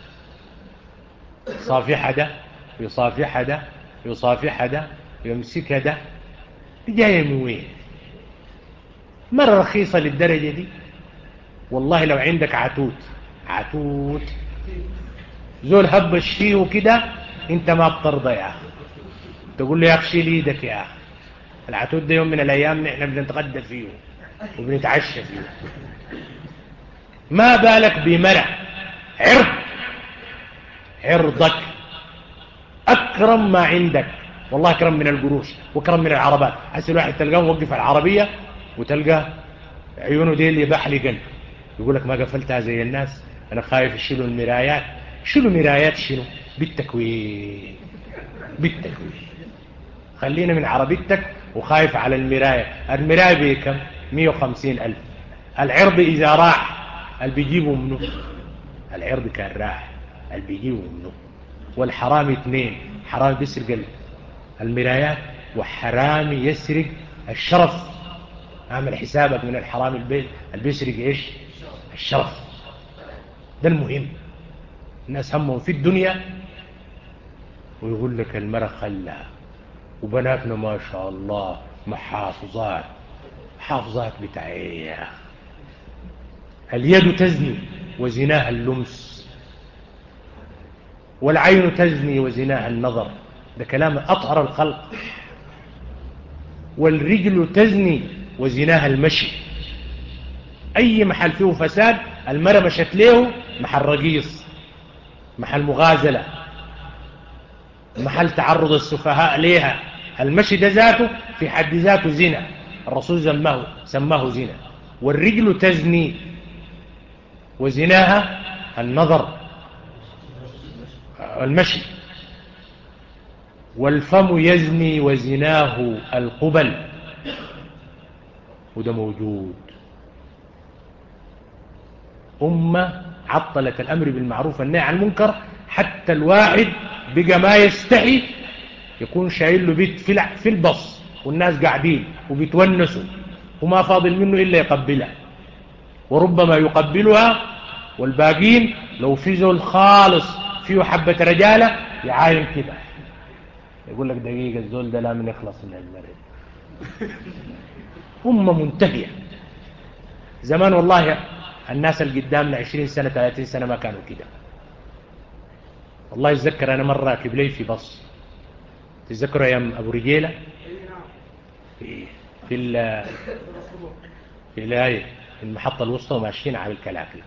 صافحة ده يصافحها ده يصافحها ده يمسكها ده، دي جاية من وين؟ مرة رخيصة للدرجة دي؟ والله لو عندك عتوت عتوت زول هبش فيه كده انت ما بترضى يا اخي، تقول له يا اخي شيل ايدك يا اخي. العتوت ده يوم من الايام احنا بنتغدى فيه وبنتعشى فيه، ما بالك بمرأة عرض، عرضك أكرم ما عندك، والله أكرم من القروش وأكرم من العربات. حسن الواحد تلقاه موقف العربية وتلقاه عيونه دي اللي بحلقا، يقول لك ما قفلتها زي الناس، أنا خايف يشيلوا المرايات. شيلوا مرايات شنو؟ بالتكوين بالتكوين. خلينا من عربيتك وخايف على المراية. المراية بكم؟ مية وخمسين ألف. العرض إذا راح اللي بيجيبه منه، العرض كان راح اللي بيجيبه منه. والحرام اثنين، حرام بيسرق المرايات وحرام يسرق الشرف. اعمل حسابك من الحرام اللي بيسرق ايش؟ الشرف. ده المهم. الناس همهم في الدنيا ويقول لك المرأة خلها، وبناتنا ما شاء الله محافظات. حافظات بتاع ايه يا اخي؟ اليد تزني وزناها اللمس، والعين تزني وزناها النظر، ده كلام أطهر الخلق. والرجل تزني وزناها المشي. أي محل فيه فساد المرأة مشت له، محل رقيص، محل مغازلة، محل تعرض السفهاء ليها. المشي ده ذاته في حد ذاته زنا، الرسول سماه سماه زنا. والرجل تزني وزناها النظر، المشي. والفم يزني وزناه القبل، وده موجود. أمة عطلت الأمر بالمعروف والنهي عن المنكر، حتى الواحد بقى ما يستحي يكون شايل له بيت في البص والناس قاعدين وبيتونسوا وما فاضل منه إلا يقبلها، وربما يقبلها والباقين لو في زول خالص فيه حبة رجالة يعاين كده، يقول لك دقيقة الزول ده لا من يخلص من المريض. أمة منتهية. زمان والله الناس اللي قدامنا عشرين سنة ثلاثين سنة ما كانوا كده. والله يتذكر أنا مرة راكب لي في بص، تتذكروا أيام أبو رجيلة في في ال في الآية في المحطة الوسطى وماشيين على الكلاكلة،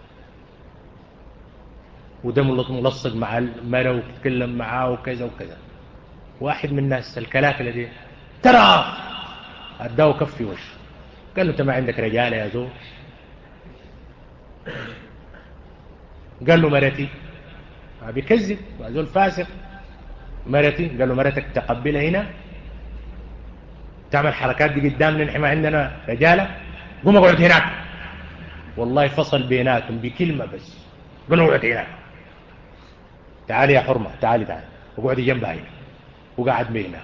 وده ملصق مع المرة وتتكلم معاه وكذا وكذا. واحد من الناس الكلاكلة دي ترى أداه كف في وشه، قال له أنت ما عندك رجالة يا زول؟ قال له مرتي. بيكذب زول فاسق. مرتي. قال له مرتك تقبلها هنا تعمل حركات دي قدامنا، نحن ما عندنا رجالة؟ قوم اقعد هناك. والله فصل بيناتهم بكلمة بس، قال له اقعد هناك، تعالي يا حرمة، تعالي تعالي اقعدي جنبها هنا، وقعد بينا.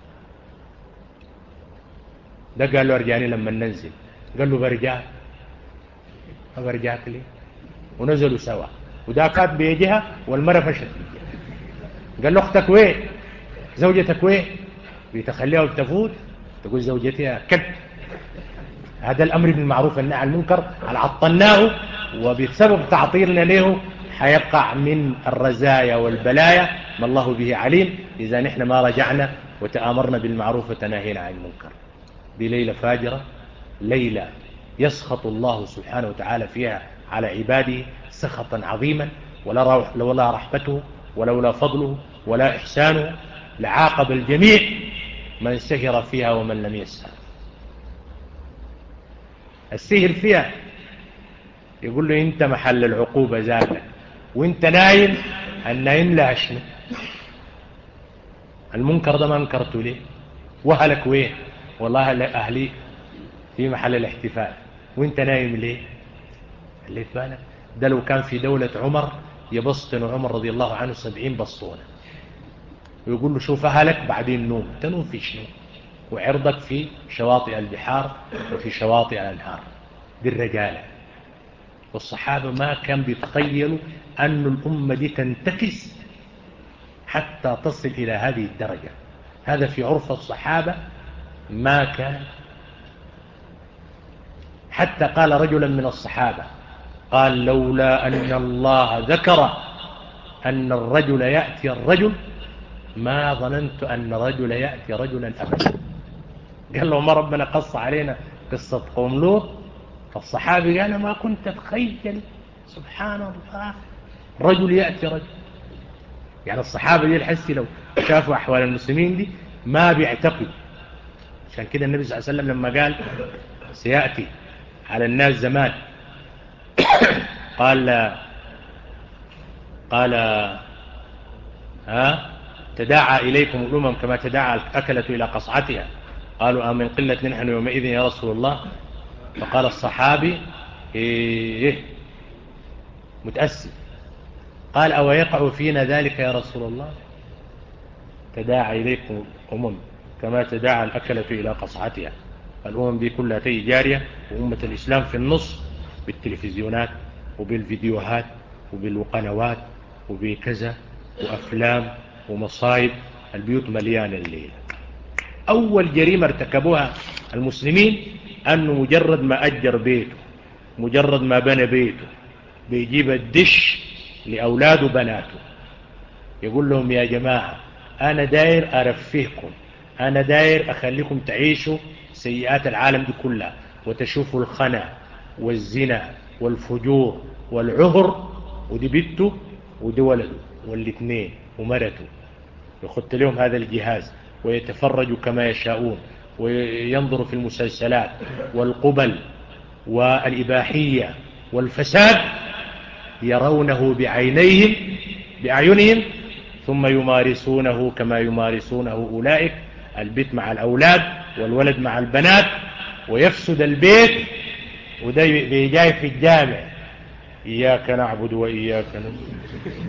ده قال له ارجعني لما ننزل. قال له برجع. ما برجعك ليه؟ ونزلوا سوا، وده فات بيجها والمرة فشت بيجها. قال له اختك وين؟ زوجتك وين؟ بيتخليها وبتفوت تقول زوجتي كذب. هذا الأمر بالمعروف والنهي عن المنكر على عطلناه، وبسبب تعطيلنا له حيقع من الرزايا والبلايا ما الله به عليم إذا نحن ما رجعنا وتآمرنا بالمعروف وتناهينا عن المنكر. دي ليلة فاجرة، ليلة يسخط الله سبحانه وتعالى فيها على عباده سخطا عظيما، ولولا رحمته ولولا فضله ولا إحسانه لعاقب الجميع من سهر فيها ومن لم يسهر. السهر فيها يقول له انت محل العقوبة ذاتك، وانت نايم. النايم لا شنو؟ المنكر ده ما انكرته ليه؟ وهلك وين؟ والله اهلي في محل الاحتفال، وانت نايم ليه؟ اللي بالك ده لو كان في دولة عمر يبسطن عمر رضي الله عنه سبعين بسطونة ويقول له شوف أهلك بعدين نوم. تنوم في شنو؟ وعرضك في شواطئ البحار وفي شواطئ الأنهار. دي الرجالة. والصحابة ما كان بيتخيلوا أن الأمة دي تنتكس حتى تصل إلى هذه الدرجة. هذا في عرف الصحابة ما كان. حتى قال رجلا من الصحابة قال لولا أن الله ذكر أن الرجل يأتي الرجل ما ظننت أن رجل يأتي رجلا أبدا. قال له ما ربنا قص علينا قصة قوم لوط، فالصحابي قال ما كنت أتخيل سبحان الله رجل يأتي رجل. يعني الصحابة دي الحسي لو شافوا أحوال المسلمين دي ما بيعتقد. عشان كده النبي صلى الله عليه وسلم لما قال سيأتي على الناس زمان قال قال ها تداعى إليكم الأمم كما تداعى الأكلة إلى قصعتها، قالوا آمن قلة نحن يومئذ يا رسول الله. فقال الصحابي إيه متأسف، قال أو يقع فينا ذلك يا رسول الله؟ تداعى إليكم الأمم كما تداعى الأكلة إلى قصعتها. الأمم دي كلها تي جارية، وأمة الإسلام في النص بالتلفزيونات وبالفيديوهات وبالقنوات وبكذا وأفلام ومصايب. البيوت مليانة الليل. أول جريمة ارتكبوها المسلمين أنه مجرد ما أجر بيته، مجرد ما بنى بيته، بيجيب الدش لأولاده وبناته يقول لهم يا جماعة أنا داير أرفهكم، أنا داير أخليكم تعيشوا سيئات العالم دي كلها وتشوفوا الخنا والزنا والفجور والعهر. ودي بيته ودي ولده والاثنين ومرته، يخط لهم هذا الجهاز ويتفرجوا كما يشاءون وينظروا في المسلسلات والقبل والإباحية والفساد، يرونه بعينيهم بأعينهم ثم يمارسونه كما يمارسونه أولئك، البيت مع الأولاد والولد مع البنات، ويفسد البيت. وده بيجاي في الجامع إياك نعبد وإياك نستعين،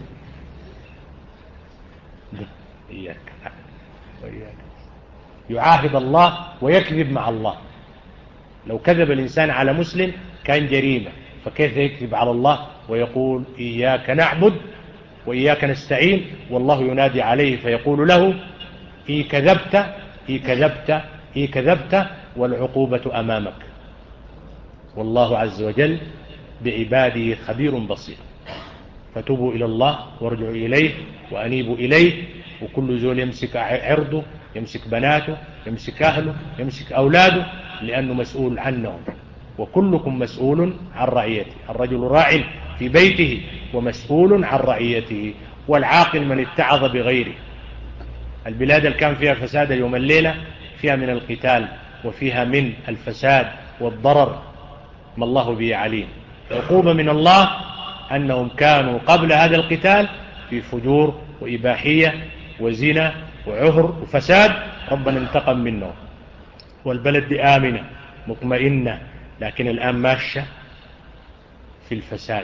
إياك نعبد وإياك يعاهد الله ويكذب مع الله. لو كذب الإنسان على مسلم كان جريمة، فكيف يكذب على الله ويقول إياك نعبد وإياك نستعين، والله ينادي عليه فيقول له إي كذبت إي كذبت إي كذبت والعقوبة أمامك. والله عز وجل بعباده خبير بصير. فتوبوا إلى الله وارجعوا إليه وأنيبوا إليه. وكل زول يمسك عرضه، يمسك بناته، يمسك أهله، يمسك أولاده، لأنه مسؤول عنهم. وكلكم مسؤول عن رعيته. الرجل راع في بيته ومسؤول عن رعيته. والعاقل من اتعظ بغيره. البلاد اللي كان فيها فساد يوم الليلة فيها من القتال وفيها من الفساد والضرر ما الله به عليم. عقوبة من الله أنهم كانوا قبل هذا القتال في فجور وإباحية وزنا وعهر وفساد، ربنا انتقم منهم. والبلد دي آمنة مطمئنة، لكن الآن ماشية في الفساد،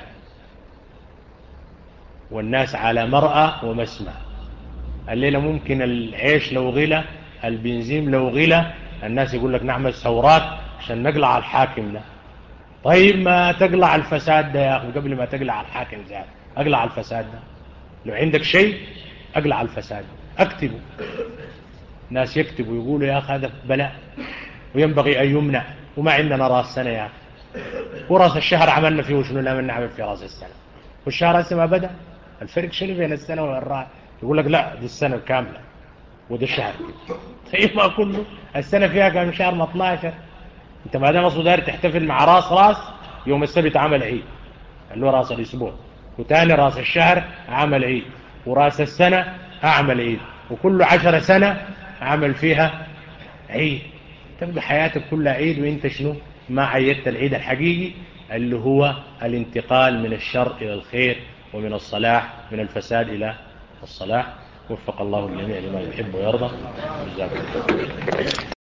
والناس على مرأى ومسمع. الليلة ممكن العيش لو غلى، البنزين لو غلى، الناس يقول لك نعمل ثورات عشان نقلع الحاكم ده. طيب ما تقلع الفساد ده يا أخي قبل ما تقلع الحاكم ده. أقلع الفساد ده، لو عندك شيء أقلع الفساد، أكتبه. ناس يكتبوا يقولوا يا أخي هذا بلاء وينبغي أن يمنع، وما عندنا رأس سنة يا أخي. ورأس الشهر عملنا فيه وشنو لا من نعمل في رأس السنة، والشهر هسه ما بدأ. الفرق شنو بين السنة والرأس؟ يقول لك لا دي السنة الكاملة وده الشهر. طيب ما كله السنة فيها كم شهر؟ ما اثناشر. انت ما دام اصلا داير تحتفل مع راس راس، يوم السبت عمل عيد اللي هو راس الاسبوع، وتاني راس الشهر عمل عيد، وراس السنة اعمل عيد، وكل عشر سنة عمل فيها عيد. تبقى حياتك كلها عيد وانت شنو ما عيدت العيد الحقيقي اللي هو الانتقال من الشر الى الخير، ومن الصلاح من الفساد الى الصلاح. وفق الله الجميع لما يحب ويرضى. جزاكم الله.